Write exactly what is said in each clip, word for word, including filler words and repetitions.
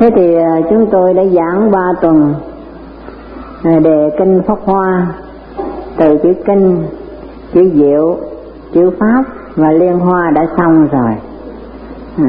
Thế thì chúng tôi đã giảng ba tuần đề kinh Pháp Hoa, từ chữ kinh, chữ diệu, chữ pháp và liên hoa đã xong rồi. Ừ.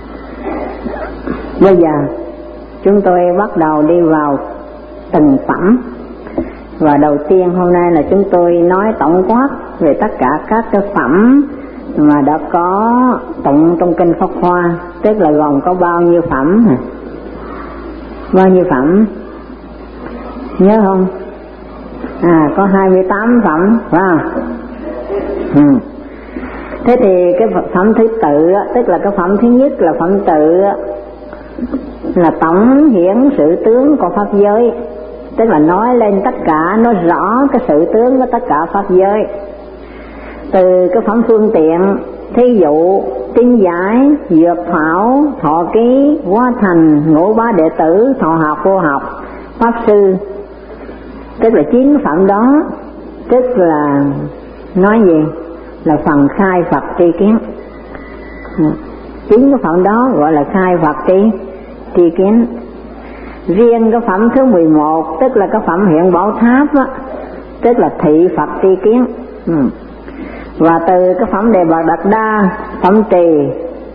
Bây giờ chúng tôi bắt đầu đi vào từng phẩm. Và đầu tiên hôm nay là chúng tôi nói tổng quát về tất cả các cái phẩm mà đã có tụng trong kinh Pháp Hoa, tức là gồm có bao nhiêu phẩm hả? Bao nhiêu phẩm? Nhớ không? À, có hai mươi tám phẩm, phải không? Ừ. Thế thì cái phẩm thứ tự, tức là cái phẩm thứ nhất là phẩm tự, là tổng hiển sự tướng của pháp giới, tức là nói lên tất cả, nói rõ cái sự tướng của tất cả pháp giới. Từ cái phẩm phương tiện, thí dụ tinh giải, dược thảo, thọ ký, hóa thành, ngũ bá đệ tử, thọ học, vô học, pháp sư, tức là chín phẩm đó, tức là nói gì? Là phần khai Phật tri kiến. Chín cái phẩm đó gọi là khai Phật tri tri kiến. Riêng cái phẩm thứ mười một, tức là cái phẩm hiện bảo tháp đó, tức là thị Phật tri kiến. Ừ. Và từ cái phẩm đề bà Đạt Đa, phẩm trì,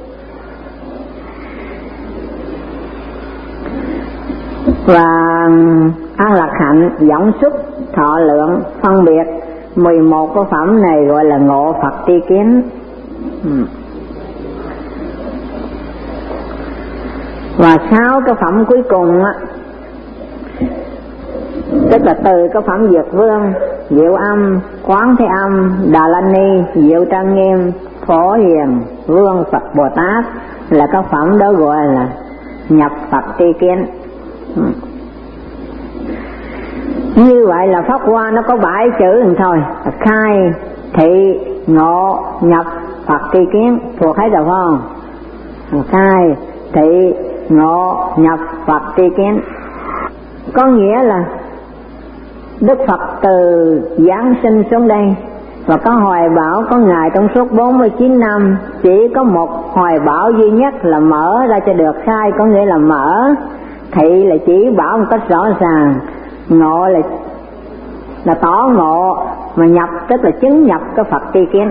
và an lạc hạnh, võng xúc, thọ lượng, phân biệt, mười một cái phẩm này gọi là ngộ Phật tri kiến. Ừ. Và sáu cái phẩm cuối cùng á, tức là từ cái phẩm Dược Vương, Diệu Âm, Quán Thế Âm, Đà La Ni, Diệu Trang Nghiêm, Phổ Hiền, Vương Phật Bồ Tát, là các phẩm đó gọi là nhập Phật tri kiến. Ừ. Như vậy là Pháp Hoa nó có bảy chữ thôi: khai, thị, ngộ, nhập, Phật tri kiến. Thuộc hết rồi phải không? Khai, thị, ngộ, nhập, Phật tri kiến. Có nghĩa là Đức Phật từ giáng sinh xuống đây và có hoài bão có Ngài trong suốt bốn mươi chín năm, chỉ có một hoài bão duy nhất là mở ra cho được. Khai có nghĩa là mở, thị là chỉ bảo một cách rõ ràng, ngộ là là tỏ ngộ, mà nhập tức là chứng nhập cái Phật tri kiến.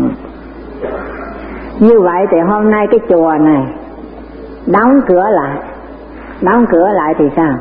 Như vậy thì hôm nay cái chùa này đóng cửa lại. Đóng cửa lại thì sao?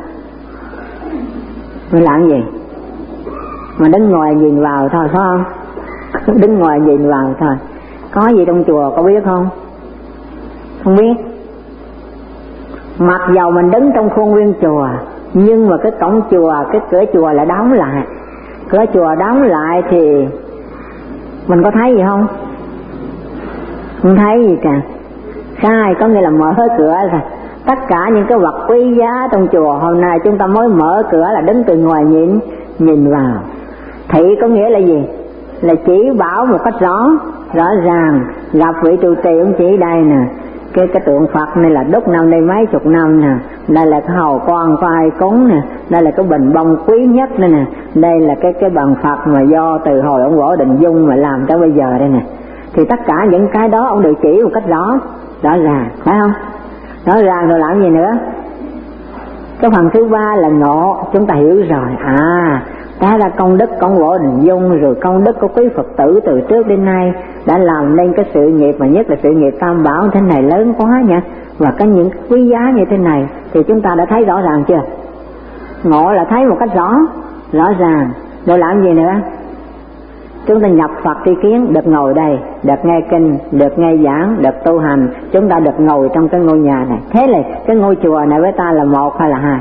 Mình làm gì? Mà đứng ngoài nhìn vào thôi phải không? Đứng ngoài nhìn vào thôi. Có gì trong chùa có biết không? Không biết. Mặc dầu mình đứng trong khuôn viên chùa, nhưng mà cái cổng chùa, cái cửa chùa lại đóng lại. Cửa chùa đóng lại thì mình có thấy gì không? Không thấy gì cả. Khai có nghĩa là mở cửa rồi. Tất cả những cái vật quý giá trong chùa hôm nay chúng ta mới mở cửa, là đứng từ ngoài nhìn nhìn vào. Thị có nghĩa là gì? Là chỉ bảo một cách rõ rõ ràng. Gặp vị trụ trì cũng chỉ đây nè, cái cái tượng Phật này là đúc năm nay mấy chục năm nè, đây là cái hầu con có ai cúng nè, đây là cái bình bông quý nhất nữa nè, đây là cái cái bàn Phật mà do từ hồi ông Võ Định Dung mà làm tới bây giờ đây nè. Thì tất cả những cái đó ông đều chỉ một cách rõ rõ ràng, phải không? Rõ ràng rồi làm gì nữa? Cái phần thứ ba là ngộ, chúng ta hiểu rồi. À, đó là công đức của Võ Định Dung, rồi công đức của quý Phật tử từ trước đến nay đã làm nên cái sự nghiệp, mà nhất là sự nghiệp Tam Bảo thế này lớn quá nha. Và có những quý giá như thế này thì chúng ta đã thấy rõ ràng chưa? Ngộ là thấy một cách rõ rõ ràng. Rồi làm gì nữa? Chúng ta nhập Phật tri kiến, được ngồi đây, được nghe kinh, được nghe giảng, được tu hành. Chúng ta được ngồi trong cái ngôi nhà này. Thế là cái ngôi chùa này với ta là một hay là hai?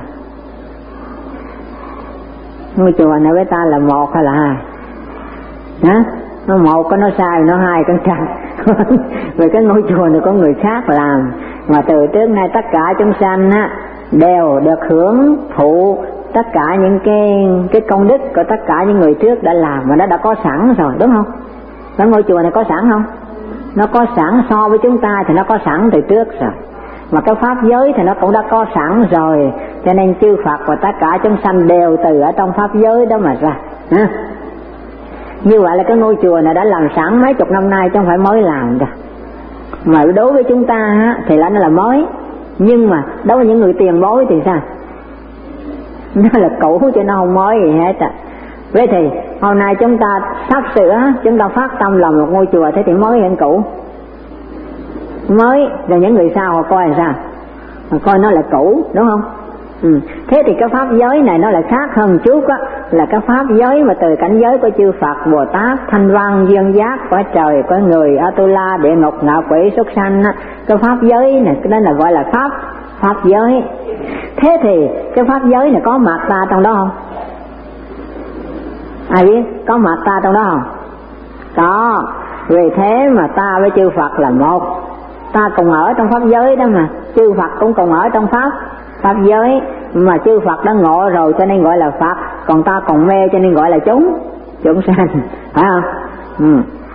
Ngôi chùa này với ta là một hay là hai? Hả? Nó một có nó sai, nó hai có sai. Vì cái ngôi chùa này có người khác làm, mà từ trước nay tất cả chúng sanh á đều được hưởng thụ tất cả những cái cái công đức của tất cả những người trước đã làm, mà nó đã có sẵn rồi, đúng không? Cái ngôi chùa này có sẵn không? Nó có sẵn, so với chúng ta thì nó có sẵn từ trước rồi. Mà cái pháp giới thì nó cũng đã có sẵn rồi, cho nên chư Phật và tất cả chúng sanh đều từ ở trong pháp giới đó mà ra. Ha? Như vậy là cái ngôi chùa này đã làm sẵn mấy chục năm nay chứ không phải mới làm đâu. Mà đối với chúng ta thì là nó là mới, Nhưng mà đối với những người tiền bối thì sao? Nó là cũ chứ nó không mới gì hết à. Vậy thì hôm nay chúng ta sắp sửa, chúng ta phát tâm làm một ngôi chùa, thế thì mới hay cũ? Mới. Rồi những người sau họ coi là sao? Họ coi nó là cũ, đúng không? Ừ. Thế thì cái pháp giới này nó lại khác hơn chút á, là cái pháp giới mà từ cảnh giới của chư Phật, Bồ Tát, Thanh Văn, Duyên Giác, cõi trời, cõi người, Atula, địa ngục, ngạ quỷ, súc sanh á, cái pháp giới này cái đó là gọi là pháp pháp giới. Thế thì cái pháp giới này có mặt ta trong đó không? Ai biết có mặt ta trong đó không? Có. Vì thế mà ta với chư Phật là một, ta cùng ở trong pháp giới đó mà, chư Phật cũng cùng ở trong pháp pháp giới, mà chư Phật đã ngộ rồi cho nên gọi là Phật, còn ta còn mê cho nên gọi là chúng chúng sanh, phải không? Ừ.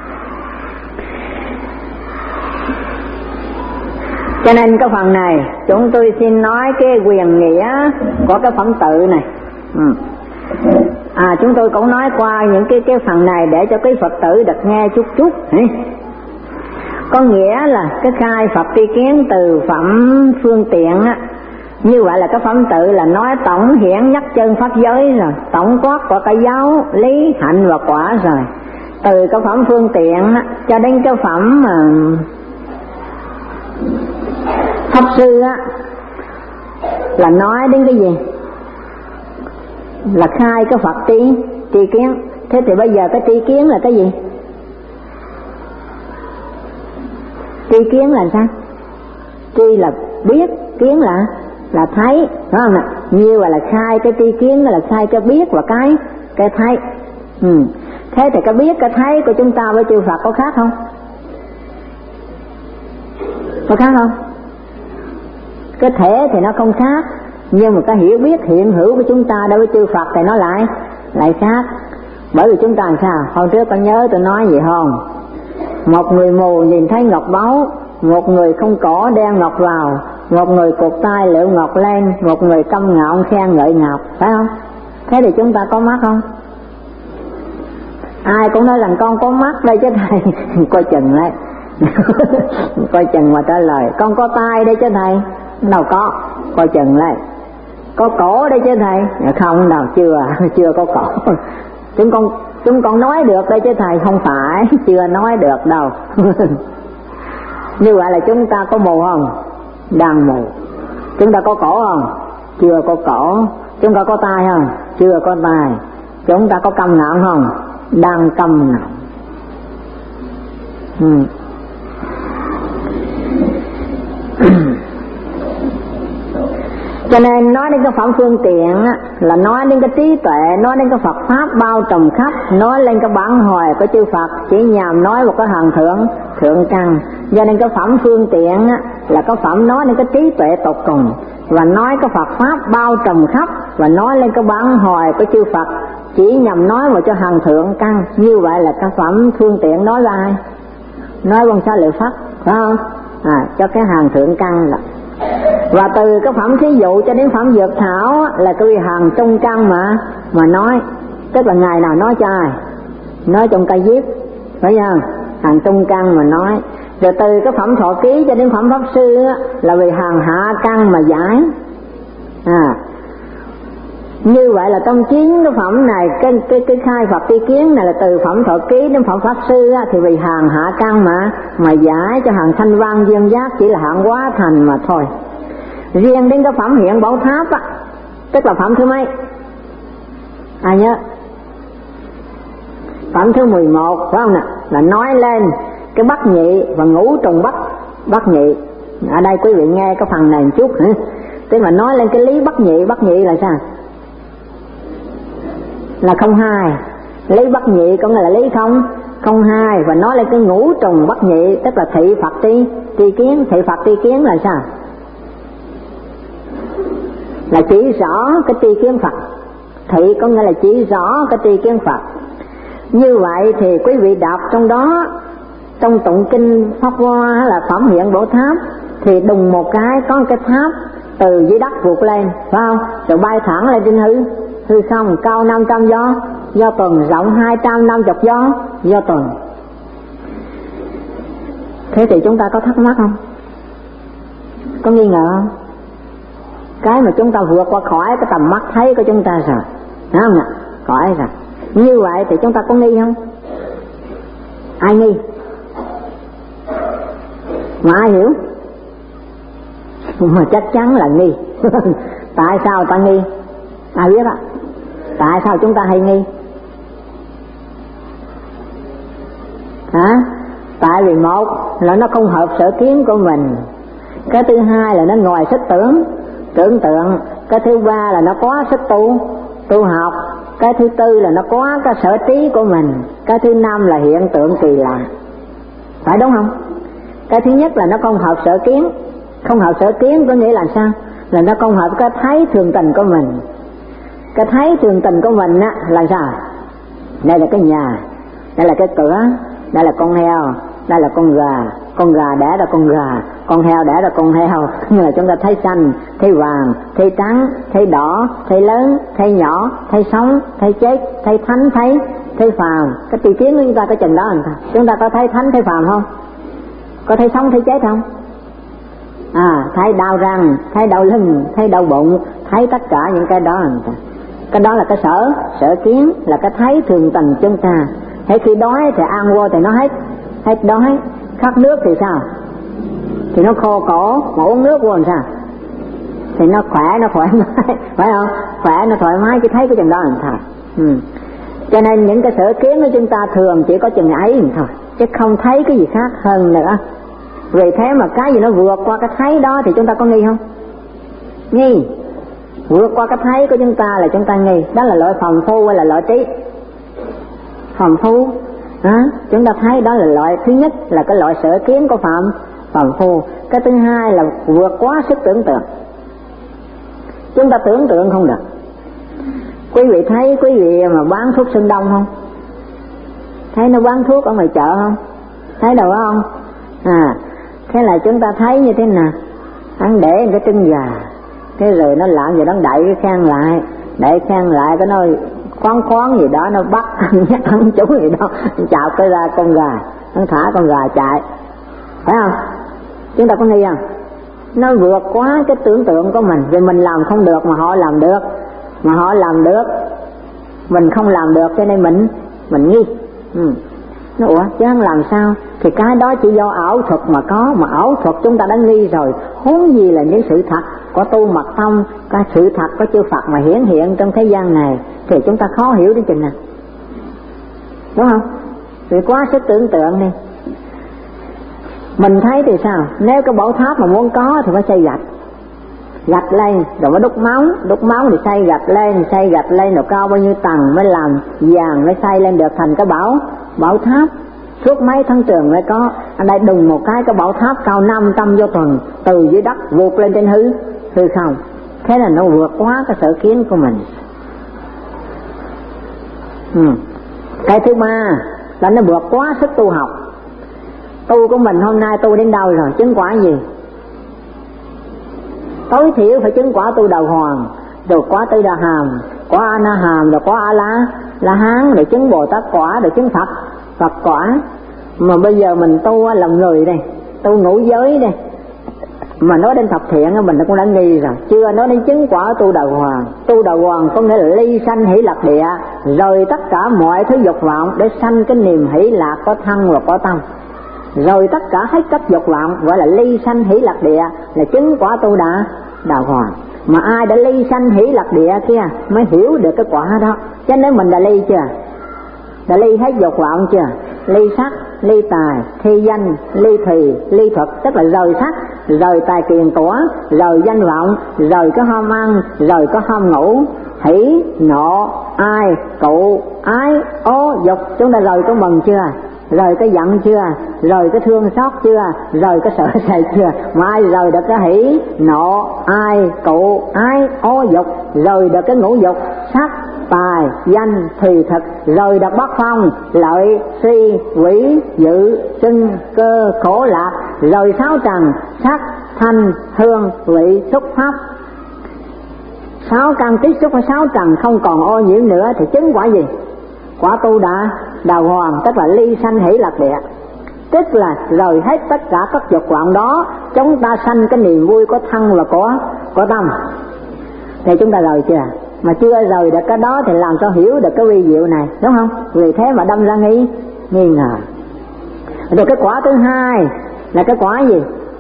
Cho nên cái phần này chúng tôi xin nói cái quyền nghĩa của cái phẩm tự này. Ừ. À, chúng tôi cũng nói qua những cái cái phần này để cho cái Phật tử được nghe chút chút. Có nghĩa là cái khai Phật tri kiến từ phẩm phương tiện á, như vậy là cái phẩm tự là nói tổng hiển nhất chân pháp giới rồi, tổng quát của cái giáo lý hạnh và quả rồi. Từ cái phẩm phương tiện á, cho đến cái phẩm mà pháp sư á, là nói đến cái gì? Là khai cái Phật tri tri kiến. Thế thì bây giờ cái tri kiến là cái gì? Tri kiến là sao? Tri là biết, kiến là là thấy, đúng không ạ? Như vậy là khai cái tri kiến là khai cái biết và cái cái thấy. Ừ. Thế thì cái biết cái thấy của chúng ta với chư Phật có khác không? Có khác không? Cái thể thì nó không khác, nhưng mà cái hiểu biết hiện hữu của chúng ta đối với chư Phật thì nó lại lại khác. Bởi vì chúng ta làm sao? Hôm trước con nhớ tôi nói gì không? Một người mù nhìn thấy ngọc báu, một người không cổ đen ngọc vào, một người cụt tay lượm ngọc lên, một người câm ngạo khen ngợi ngọc, phải không? Thế thì chúng ta có mắt không? Ai cũng nói rằng con có mắt đây chứ thầy. Coi chừng đấy. Coi chừng mà trả lời. Con có tay đây chứ thầy. Đâu có. Coi chừng đấy. Có cổ đây chứ thầy. Không đâu, chưa chưa có cổ. Chúng con chúng con nói được đây chứ thầy. Không phải, chưa nói được đâu. Như vậy là chúng ta có mù không? Đang mù. Chúng ta có cổ không? Chưa có cổ. Chúng ta có tai không? Chưa có tai. Chúng ta có câm ngạo không? Đang câm ngạo. Ừ. Cho nên nói đến cái phẩm phương tiện á, là nói đến cái trí tuệ, nói đến cái Phật pháp bao trùm khắp, nói lên cái bản hồi của chư Phật, chỉ nhằm nói một cái hàng thượng thượng căn. Do nên cái phẩm phương tiện á, là cái phẩm nói đến cái trí tuệ tột cùng, và nói cái Phật pháp bao trùm khắp, và nói lên cái bản hồi của chư Phật, chỉ nhằm nói một cho hàng thượng căn. Như vậy là cái phẩm phương tiện nói với ai? Nói bằng sao lợi pháp, phải không? À, cho cái hàng thượng căn là. Và từ cái phẩm thí dụ cho đến phẩm dược thảo là cái hàng trung căn mà mà nói, tức là ngày nào nói cho ai? Nói trong cây viết, phải không? Hàng trung căn mà nói. Rồi từ cái phẩm thọ ký cho đến phẩm pháp sư là vì hàng hạ căn mà giải. À, như vậy là trong chín cái phẩm này, cái cái cái khai Phật tri kiến này là từ phẩm thọ ký đến phẩm pháp sư á, thì vì hàng hạ căn mà mà giải cho hàng thanh văn duyên giác chỉ là hạng quá thành mà thôi. Riêng đến cái phẩm hiện bảo tháp á, tức là phẩm thứ mấy? Ai nhớ? Phẩm thứ mười một, phải không nè? Là nói lên cái bất nhị và ngũ trùng bất bất nhị. Ở đây quý vị nghe cái phần này một chút hả? Tức là nói lên cái lý bất nhị. Bất nhị là sao? Là không hai. Lý bất nhị có nghĩa là lý không không hai, và nói lên cái ngũ trùng bất nhị, tức là thị Phật tri tri kiến. Thị Phật tri kiến là sao? Là chỉ rõ cái tri kiến Phật. Thị có nghĩa là chỉ rõ cái tri kiến Phật. Như vậy thì quý vị đọc trong đó, trong tụng kinh Pháp Hoa là phẩm hiện bổ tháp, thì đùng một cái có cái tháp từ dưới đất vụt lên, phải không? Rồi bay thẳng lên trên hư hư không, cao năm trăm do do tuần, rộng hai trăm năm mươi do do tuần. Thế thì chúng ta có thắc mắc không? Có nghi ngờ không? Cái mà chúng ta vượt qua khỏi cái tầm mắt thấy của chúng ta rồi, đúng không ạ? Khỏi rồi. Như vậy thì chúng ta có nghi không? Ai nghi? Mà ai hiểu? Mà chắc chắn là nghi. Tại sao ta nghi? Ai biết ạ? Tại sao chúng ta hay nghi? Hả? Tại vì một là nó không hợp sở kiến của mình, cái thứ hai là nó ngoài sức tưởng tưởng tượng, cái thứ ba là nó có sức tu tu học, cái thứ tư là nó có cái sở trí của mình, cái thứ năm là hiện tượng kỳ lạ. Phải đúng không? Cái thứ nhất là nó không hợp sở kiến. Không hợp sở kiến có nghĩa là sao? Là nó không hợp cái thấy thường tình của mình. Cái thấy thường tình của mình á là sao? Đây là cái nhà, đây là cái cửa, đây là con heo, đây là con gà, con gà đẻ ra con gà, con heo đẻ ra con heo. Như là chúng ta thấy xanh, thấy vàng, thấy trắng, thấy đỏ, thấy lớn, thấy nhỏ, thấy sống, thấy chết, thấy thánh, thấy thấy phàm. Cái tri kiến của chúng ta có chừng đó anh ta. Chúng ta có thấy thánh, thấy phàm không? Có thấy sống, thấy chết không? À, thấy đau răng, thấy đau lưng, thấy đau bụng, thấy tất cả những cái đó anh ta. Cái đó là cái sở sở kiến, là cái thấy thường tình chúng ta. Thế khi đói thì ăn vô thì nó hết hết đói, khát nước thì sao? Thì nó khô cổ, mà uống nước vô làm sao? Thì nó khỏe, nó thoải mái, phải không? Khỏe, nó thoải mái, chỉ thấy cái chừng đó làm sao? Ừ. Cho nên những cái sở kiến của chúng ta thường chỉ có chừng ấy thôi, chứ không thấy cái gì khác hơn nữa. Vì thế mà cái gì nó vượt qua cái thấy đó thì chúng ta có nghi không? Nghi. Vượt qua cái thấy của chúng ta là chúng ta nghi. Đó là loại phàm phu hay là loại trí? Phàm phu. À, chúng ta thấy đó là loại thứ nhất, là cái loại sở kiến của phạm phàm phu. Cái thứ hai là vượt quá sức tưởng tượng. Chúng ta tưởng tượng không được. Quý vị thấy quý vị mà bán thuốc Sơn Đông không? Thấy nó bán thuốc ở ngoài chợ không? Thấy đâu không? À, thế là chúng ta thấy như thế nào? Hắn để cái trứng gà, thế rồi nó làm gì đó đẩy cái khen lại, đẩy khen lại cái nó khoáng khoáng gì đó, nó bắt ăn nhắc ăn chú gì đó, chạo cái ra con gà, nó thả con gà chạy, phải không? Chúng ta có nghi không? Nó vượt quá cái tưởng tượng của mình, vì mình làm không được mà họ làm được, mà họ làm được mình không làm được, cho nên mình mình nghi. Ừ. Nó ủa chứ làm sao? Thì cái đó chỉ do ảo thuật mà có, mà ảo thuật chúng ta đã nghi rồi, huống gì là những sự thật có tu mật tông, cái sự thật có chư Phật mà hiển hiện trong thế gian này, thì chúng ta khó hiểu đến chừng nào, đúng không? Vì quá sức tưởng tượng đi. Mình thấy thì sao? Nếu cái bảo tháp mà muốn có thì phải xây gạch, gạch lên rồi mới đúc máu, đúc máu thì xây gạch lên, xây gạch lên rồi cao bao nhiêu tầng mới làm vàng, mới xây lên được thành cái bảo bảo tháp. Suốt mấy tháng trường mới có. Ở đây đùng một cái cái bảo tháp cao năm trăm vô tuần, từ dưới đất vụt lên trên hư hư không. Thế là nó vượt quá cái sở kiến của mình. Ừ. Cái thứ ba là nó vượt quá sức tu học. Tu của mình hôm nay tu đến đâu rồi? Chứng quả gì? Tối thiểu phải chứng quả tu đầu hoàng, rồi quả tư đà hàm, quả a na hàm, rồi quả a la la hán, rồi chứng Bồ Tát quả, rồi chứng Phật Phật quả. Mà bây giờ mình tu làm người đây, tu ngũ giới đây, mà nói đến thập thiện mình cũng đã nghi rồi. Chưa nói đến chứng quả tu đầu hoàng. Tu đầu hoàng có nghĩa là ly sanh hỷ lạc địa, rồi tất cả mọi thứ dục vọng để sanh cái niềm hỷ lạc có thân và có tâm, rồi tất cả hết các dục vọng, gọi là ly sanh hỷ lạc địa, là chứng quả tu đã đạo hoàng. Mà ai đã ly sanh hỷ lạc địa kia mới hiểu được cái quả đó. Cho nên mình đã ly chưa? Đã ly hết dục vọng chưa? Ly sắc, ly tài, thi danh, ly thùy, ly thuật, tức là rời sắc, rời tài kiền của, rời danh vọng, rời cái ham ăn, rời cái ham ngủ, hỷ, nộ, ai, tụ, ái, ố, dục. Chúng ta rời cái mừng chưa? Rời cái giận chưa? Rời cái thương xót chưa? Rời cái sợ sệt chưa? Mà ai rời được cái hỷ, nộ, ai, tụ, ái, ố, dục, rời được cái ngũ dục, sắc, tài, danh, thùy thực, rời được bát phong, lợi, si, quỷ, dự, sinh, cơ, khổ lạc, rời sáu trần, sắc, thanh, hương, vị, xúc, pháp. Sáu căn tiếp xúc với sáu trần không còn ô nhiễm nữa thì chứng quả gì? Quả tu đã đào hoàng, tức là ly sanh hỷ lạc địa. tức là rời hết tất cả các dục vọng đó, chúng ta sanh cái niềm vui có thân và có có tâm. Thì chúng ta rời chưa? Mà chưa rời được cái đó thì làm sao hiểu được cái vi diệu này, đúng không? Vì thế mà đâm ra nghi nghi ngờ. Rồi cái quả thứ hai là cái quả gì?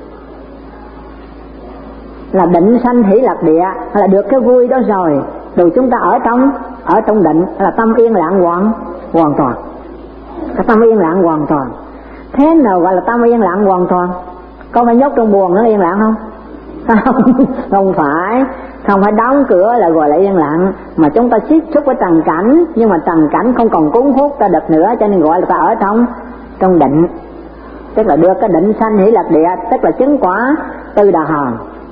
Là định sanh hỷ lạc địa, là được cái vui đó rồi, rồi chúng ta ở trong ở trong định là tâm yên lặng hoàn hoàn toàn. Cái tâm yên lặng hoàn toàn. Thế nào gọi là tâm yên lặng hoàn toàn? Có phải nhốt trong buồng nó yên lặng không? Không, không phải. Không phải đóng cửa là gọi là yên lặng, mà chúng ta tiếp xúc với trần cảnh, nhưng mà trần cảnh không còn cuốn hút ta được nữa, cho nên gọi là ta ở trong trong định. Tức là đưa cái định sanh hỷ lạc địa, tức là chứng quả Tư Đà Hàm.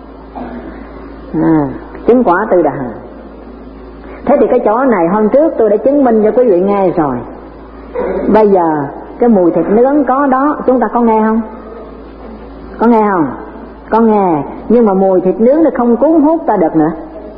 À, chứng quả Tư Đà Hàm. Thế thì cái chỗ này hôm trước tôi đã chứng minh cho quý vị nghe rồi. Bây giờ cái mùi thịt nướng có đó, chúng ta có nghe không? Có nghe không? Có nghe, nhưng mà mùi thịt nướng nó không cuốn hút ta được nữa.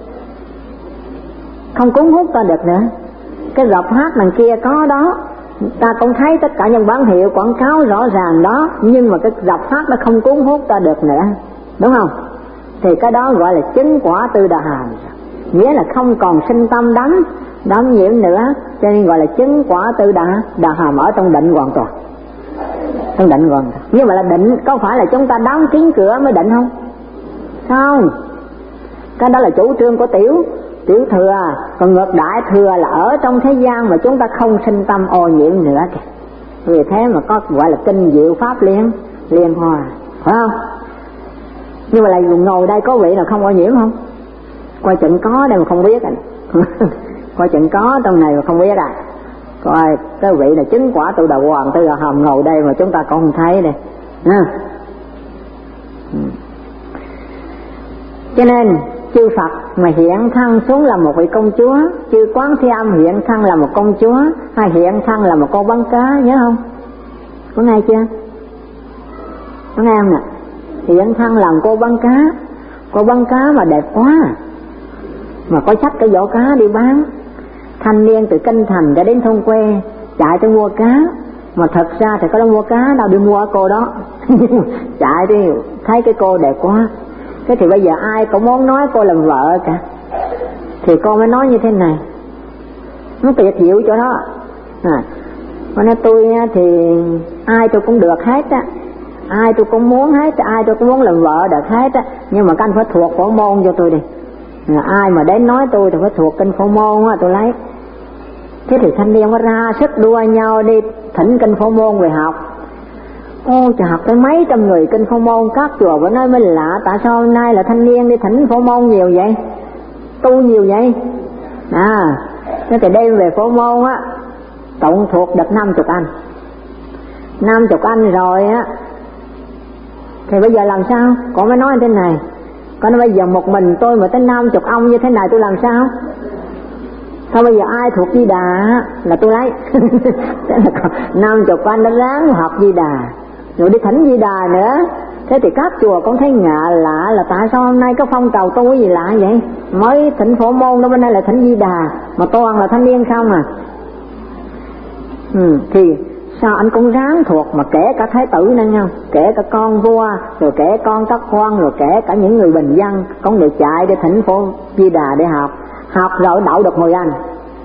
Không cuốn hút ta được nữa. Cái giọng hát đằng kia có đó, ta cũng thấy tất cả những bản hiệu quảng cáo rõ ràng đó, nhưng mà cái giọng hát nó không cuốn hút ta được nữa, đúng không? Thì cái đó gọi là chứng quả Tư Đà Hàm, nghĩa là không còn sinh tâm đắm đắm nhiễm nữa, cho nên gọi là chứng quả Tư Đà Đà Hàm ở trong định hoàn toàn. Trong định hoàn toàn. Nhưng mà là định có phải là chúng ta đóng kín cửa mới định không? Không. Cái đó là chủ trương của tiểu tiểu thừa, còn ngược đại thừa là ở trong thế gian mà chúng ta không sinh tâm ô nhiễm nữa kìa. Vì thế mà có gọi là kinh diệu pháp liên liên hòa, phải không? Nhưng mà là ngồi đây có vị nào không ô nhiễm không? Coi chừng có đây mà không biết à. Coi chừng có trong này mà không biết à. Coi cái vị là chứng quả Tư Đà Hoàng, Tư Đà Hàm ngồi đây mà chúng ta còn không thấy đây. À. Cho nên chư Phật mà hiện thân xuống là một vị công chúa, chư Quán Thế Âm hiện thân là một công chúa, hay hiện thân là một con bắn cá, nhớ không? Có nghe chưa? Có nghe không nè? Hiện thân làm cô bắn cá, cô bắn cá mà đẹp quá, mà có xách cái vỏ cá đi bán. Thanh niên từ Kinh Thành ra đến thôn quê chạy tới mua cá, mà thật ra thì có đâu mua cá đâu, đi mua ở cô đó. Chạy đi thấy cái cô đẹp quá, thế thì bây giờ ai cũng muốn nói cô làm vợ cả, thì cô mới nói như thế này, nó tuyệt diệu chỗ đó. À, mà nói tôi thì ai tôi cũng được hết á, ai tôi cũng muốn hết, ai tôi cũng muốn làm vợ được hết á, nhưng mà các anh phải thuộc phổ môn cho tôi đi. À, ai mà đến nói tôi thì phải thuộc kinh phổ môn á, tôi lấy. Thế thì thanh niên có ra sức đua nhau đi thỉnh kinh phổ môn về học. Ô trời, học tới mấy trăm người kinh phổ môn, các chùa vẫn nói mới lạ, tại sao hôm nay là thanh niên đi thỉnh phổ môn nhiều vậy, tu nhiều vậy. À, thế thì đem về phổ môn á, tổng thuộc được năm chục anh, năm chục anh rồi á, thì bây giờ làm sao? Con mới nói thế này, con nói bây giờ một mình tôi mà tới năm chục ông như thế này tôi làm sao? Thôi bây giờ ai thuộc Di Đà là tôi lấy. Năm chục anh đã ráng học Di Đà, rồi đi thỉnh Di Đà nữa. Thế thì các chùa cũng thấy ngạ lạ là tại sao hôm nay có phong trào tu gì lạ vậy? Mới thỉnh phổ môn đó, bên đây là thỉnh Di Đà, mà toàn là thanh niên không à. Ừ, thì sao anh cũng ráng thuộc, mà kể cả thái tử nữa nhau, kể cả con vua, rồi kể con các quan, rồi kể cả những người bình dân cũng được chạy để thỉnh phổ Di Đà để học. Học rồi đậu được mười anh,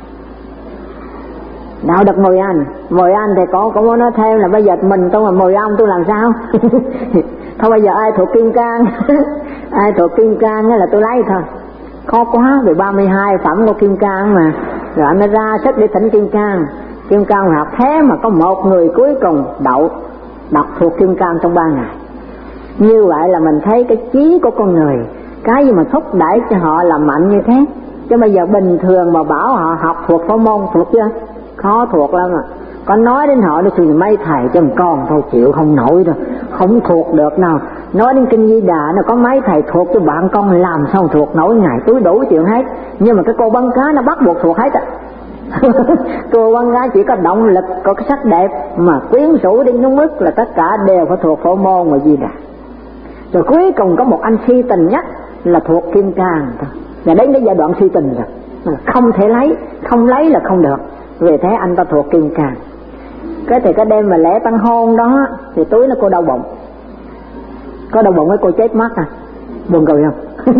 đậu được mười anh, mười anh thì có có muốn nói thêm là bây giờ mình tôi mà mười ông tôi làm sao? Thôi bây giờ ai thuộc Kim Cang, ai thuộc Kim Cang là tôi lấy thôi. Khó quá, vì ba mươi hai phẩm của Kim Cang mà, rồi anh mới ra sức để thỉnh Kim Cang. Kim Cang học thế mà có một người cuối cùng đậu đọc thuộc Kim Cang trong ba ngày. Như vậy là mình thấy cái trí của con người, cái gì mà thúc đẩy cho họ làm mạnh như thế. Chứ bây giờ bình thường mà bảo họ học thuộc phổ môn thuộc chưa? Khó thuộc lắm à. Có nói đến họ nó suy mấy thầy chứ con thôi chịu không nổi đâu, không thuộc được nào. Nói đến kinh Di Đà nó có mấy thầy thuộc cho bạn con làm sao thuộc nổi, ngày túi đủ chịu hết. Nhưng mà cái cô bắn cá nó bắt buộc thuộc hết á. Cô bắn cá chỉ có động lực, có cái sắc đẹp mà quyến rũ đến đúng mức là tất cả đều phải thuộc phổ môn và Di Đà. Rồi cuối cùng có một anh si tình nhất là thuộc Kim Cang thôi. Và đến cái giai đoạn si tình rồi, không thể lấy, không lấy là không được. Vì thế anh ta thuộc Kim Cang. Cái thì cái đêm mà lễ tân hôn đó thì túi nó cô đau bụng, có đau bụng cái cô chết mất à, buồn cười không?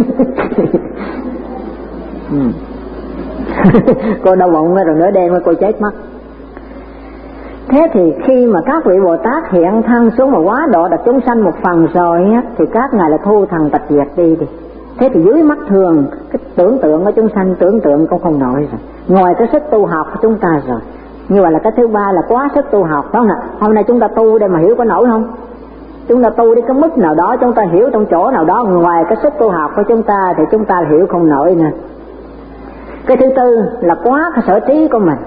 Ừ. Cô đau bụng rồi nửa đêm cô chết mất. Thế thì khi mà các vị Bồ Tát hiện thân xuống mà quá độ đặt chúng sanh một phần rồi á, thì các ngài là thu thần tịch diệt đi đi. Thế thì dưới mắt thường cái tưởng tượng của chúng sanh tưởng tượng cũng không nổi rồi, ngoài cái sức tu học của chúng ta rồi. Như vậy là cái thứ ba là quá sức tu học, phải không ạ? Hôm nay chúng ta tu để mà hiểu có nổi không? Chúng ta tu đến cái mức nào đó, chúng ta hiểu trong chỗ nào đó ngoài cái sức tu học của chúng ta thì chúng ta hiểu không nổi nữa. Cái thứ tư là quá cái sở trí của mình,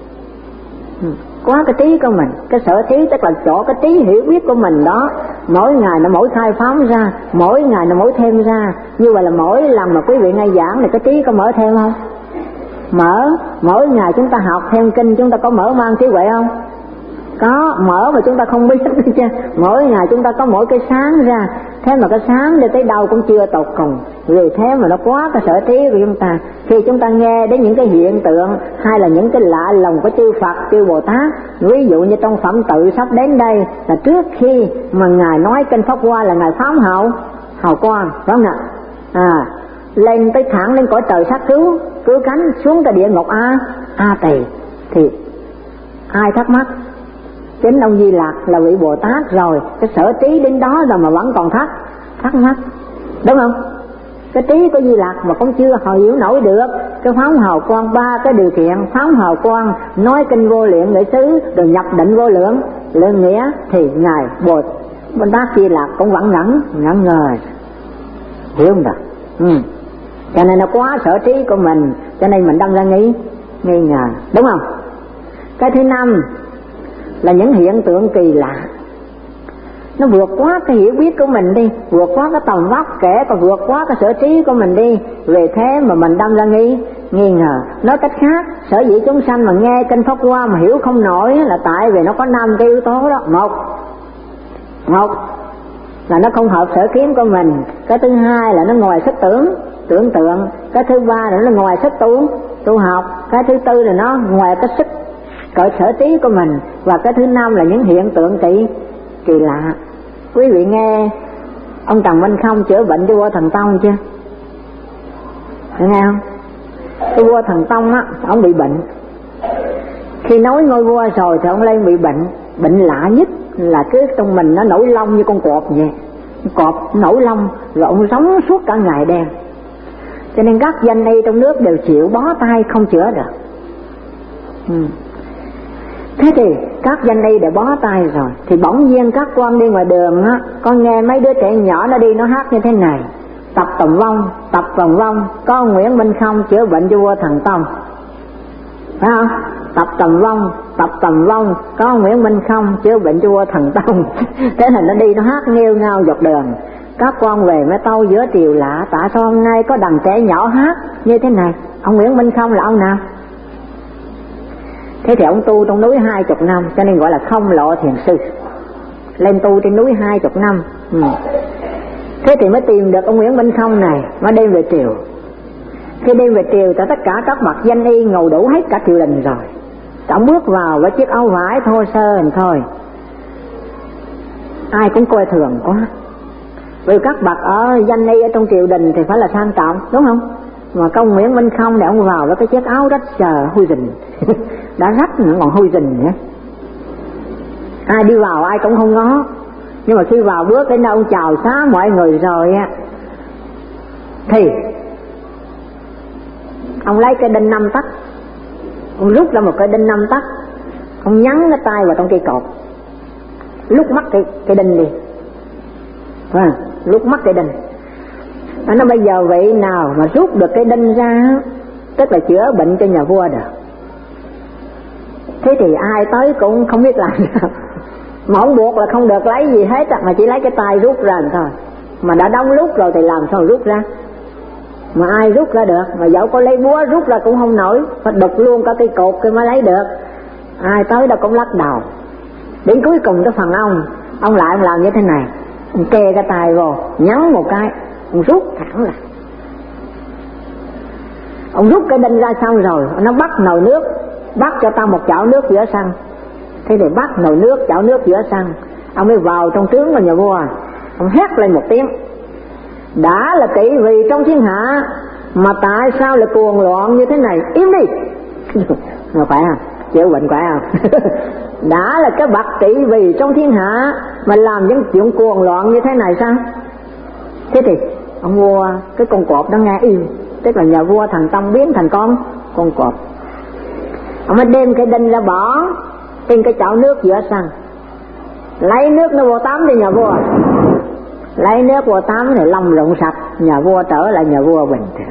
quá cái trí của mình. Cái sở trí tức là chỗ cái trí hiểu biết của mình đó, mỗi ngày nó mỗi khai phóng ra, mỗi ngày nó mỗi thêm ra. Như vậy là mỗi lần mà quý vị nghe giảng thì cái trí có mở thêm không? Mở. Mỗi ngày chúng ta học thêm kinh chúng ta có mở mang trí huệ không? Có. Mở mà chúng ta không biết chứ. Mỗi ngày chúng ta có mỗi cái sáng ra, thế mà cái sáng đi tới đâu cũng chưa tột cùng. Vì thế mà nó quá cái sở trí của chúng ta. Khi chúng ta nghe đến những cái hiện tượng hay là những cái lạ lùng của chư Phật, chư Bồ Tát, ví dụ như trong phẩm tự sắp đến đây là trước khi mà ngài nói kinh Pháp Hoa là ngài phóng hậu hào quang, phải không ạ? À, lên tới thẳng lên cõi trời sát cứu, cứu cánh xuống cái địa ngục A A Tỳ, thì ai thắc mắc? Chính ông Di Lặc là vị Bồ Tát rồi, cái sở trí đến đó rồi mà vẫn còn thắc thắc mắc, đúng không? Cái trí của Di Lặc mà cũng chưa họ hiểu nổi được cái phóng hào quang, ba cái điều kiện phóng hào quang, nói kinh vô lượng nghệ xứ, rồi nhập định vô lượng lượng nghĩa, thì ngài Bồ Bồ Tát Di Lặc cũng vẫn ngẩn ngẩn ngờ, hiểu không được? Ừ. Cho nên nó quá sở trí của mình, cho nên mình đâm ra nghĩ nghi ngờ, đúng không? Cái thứ năm là những hiện tượng kỳ lạ, nó vượt quá cái hiểu biết của mình đi, vượt quá cái tầm vóc, kể còn vượt quá cái sở trí của mình đi. Về thế mà mình đâm ra nghi nghi ngờ. Nói cách khác, sở dĩ chúng sanh mà nghe kinh Pháp Hoa mà hiểu không nổi là tại vì nó có năm cái yếu tố đó. Một một là nó không hợp sở kiến của mình. Cái thứ hai là nó ngoài sức tưởng tưởng tượng. Cái thứ ba là nó ngoài sức tu tu học. Cái thứ tư là nó ngoài cái sức cỡ sở trí của mình. Và cái thứ năm là những hiện tượng kỳ kỳ lạ. Quý vị nghe ông Trần Minh Không chữa bệnh cho vua Thần Tông chưa? Được nghe không? Cái vua Thần Tông á, ông bị bệnh. Khi nói ngôi vua rồi thì ông lên bị bệnh. Bệnh lạ nhất là cứ trong mình nó nổi lông như con cọp vậy. Cọp nổi lông rồi ông sống suốt cả ngày đen. Cho nên các danh y trong nước đều chịu bó tay không chữa được. Ừ. Thế thì các danh y đã bó tay rồi, thì bỗng nhiên các con đi ngoài đường á, con nghe mấy đứa trẻ nhỏ nó đi nó hát như thế này: tập tầm vong, tập tầm vong, có Nguyễn Minh Không chữa bệnh cho vua Thần Tông, phải không? Tập tầm vong, tập tầm vong, có Nguyễn Minh Không chữa bệnh cho vua Thần Tông. Thế là nó đi nó hát nghêu ngao dọc đường. Các con về mới tâu giữa triều lạ, tại sao hôm nay có đàn trẻ nhỏ hát như thế này? Ông Nguyễn Minh Không là ông nào? Thế thì ông tu trong núi hai chục năm, cho nên gọi là Không Lộ Thiền Sư. Lên tu trên núi hai chục năm. Ừ. Thế thì mới tìm được ông Nguyễn Minh Không này, mới đem về triều. Khi đem về triều thì tất cả các bậc danh y ngồi đủ hết cả triều đình rồi. Ông bước vào với chiếc áo vải thô sơ hình thôi, ai cũng coi thường quá. Vì các bậc ở danh y ở trong triều đình thì phải là sang trọng, đúng không? Mà công Nguyễn Minh Không để ông vào với cái chiếc áo rách sờ hui rình đã rách nữa còn hui rình nữa. Ai đi vào ai cũng không ngó. Nhưng mà khi vào bước đến đâu ông chào xá mọi người rồi á, thì ông lấy cái đinh năm tấc, ông rút ra một cái đinh năm tấc, ông nhắn cái tay vào trong cây cột, lúc mắt cái, cái đinh đi, à, lúc mắt cái đinh. Nó bây giờ vậy nào mà rút được cái đinh ra, tức là chữa bệnh cho nhà vua được. Thế thì ai tới cũng không biết làm sao. Mà ông buộc là không được lấy gì hết, mà chỉ lấy cái tay rút ra thôi. Mà đã đóng lúc rồi thì làm sao rút ra? Mà ai rút ra được? Mà dẫu có lấy búa rút ra cũng không nổi, phải đục luôn cả cây cột cái mới lấy được. Ai tới đâu cũng lắc đầu. Đến cuối cùng cái phần ông, ông lại ông làm như thế này, ông kê cái tay vô, nhấn một cái, ông rút thẳng ra. Ông rút cái đinh ra xong rồi, nó bắt nồi nước, bắt cho tao một chảo nước giữa sân. Thế thì bắt nồi nước, chảo nước giữa sân, ông mới vào trong trướng của nhà vua, ông hét lên một tiếng: đã là kỵ vì trong thiên hạ mà tại sao lại cuồng loạn như thế này, im đi. Mà phải không? Chịu bệnh phải không? Đã là cái bậc kỵ vì trong thiên hạ mà làm những chuyện cuồng loạn như thế này sao? Thế thì ông vua, cái con cọp nó nghe im, tức là nhà vua thành tâm biến thành con con cọp. Ông mới đem cái đinh ra bỏ trên cái chảo nước giữa sân, lấy nước nó vô tắm đi nhà vua, lấy nước vô tắm thì lòng rụng sạch, nhà vua trở lại nhà vua bình thường.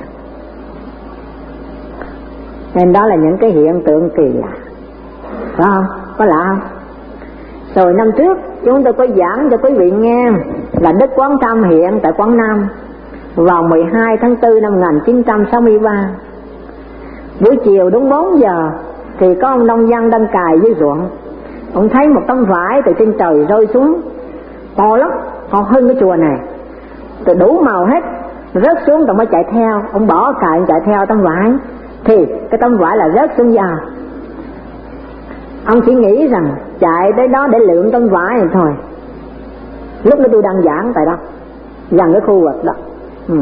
Nên đó là những cái hiện tượng kỳ lạ, phải không? Có lạ không? Rồi năm trước chúng tôi có giảng cho quý vị nghe là Đức Quán Tâm hiện tại Quảng Nam vào mười hai tháng tư năm một nghìn chín trăm sáu mươi ba. Buổi chiều đúng bốn giờ thì có ông nông dân đang cày dưới ruộng, ông thấy một tấm vải từ trên trời rơi xuống to lắm, to hơn cái chùa này, từ đủ màu hết, rớt xuống. Rồi mới chạy theo, ông bỏ cày chạy theo tấm vải, thì cái tấm vải là rớt xuống già. Ông chỉ nghĩ rằng chạy tới đó để lượm tấm vải này thôi. Lúc đó tôi đang giảng tại đó, gần cái khu vực đó. ừ.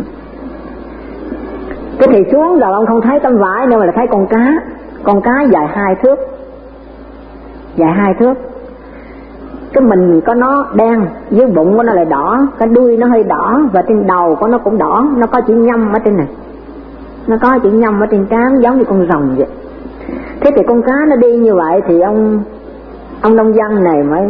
Cái thì xuống rồi ông không thấy tấm vải nữa mà là thấy con cá, con cá dài hai thước, dài hai thước. Cái mình có nó đen, dưới bụng của nó lại đỏ, cái đuôi nó hơi đỏ và trên đầu của nó cũng đỏ, nó có chữ nhâm ở trên này, nó có chữ nhâm ở trên trán giống như con rồng vậy. Thế thì con cá nó đi như vậy thì ông ông nông dân này mới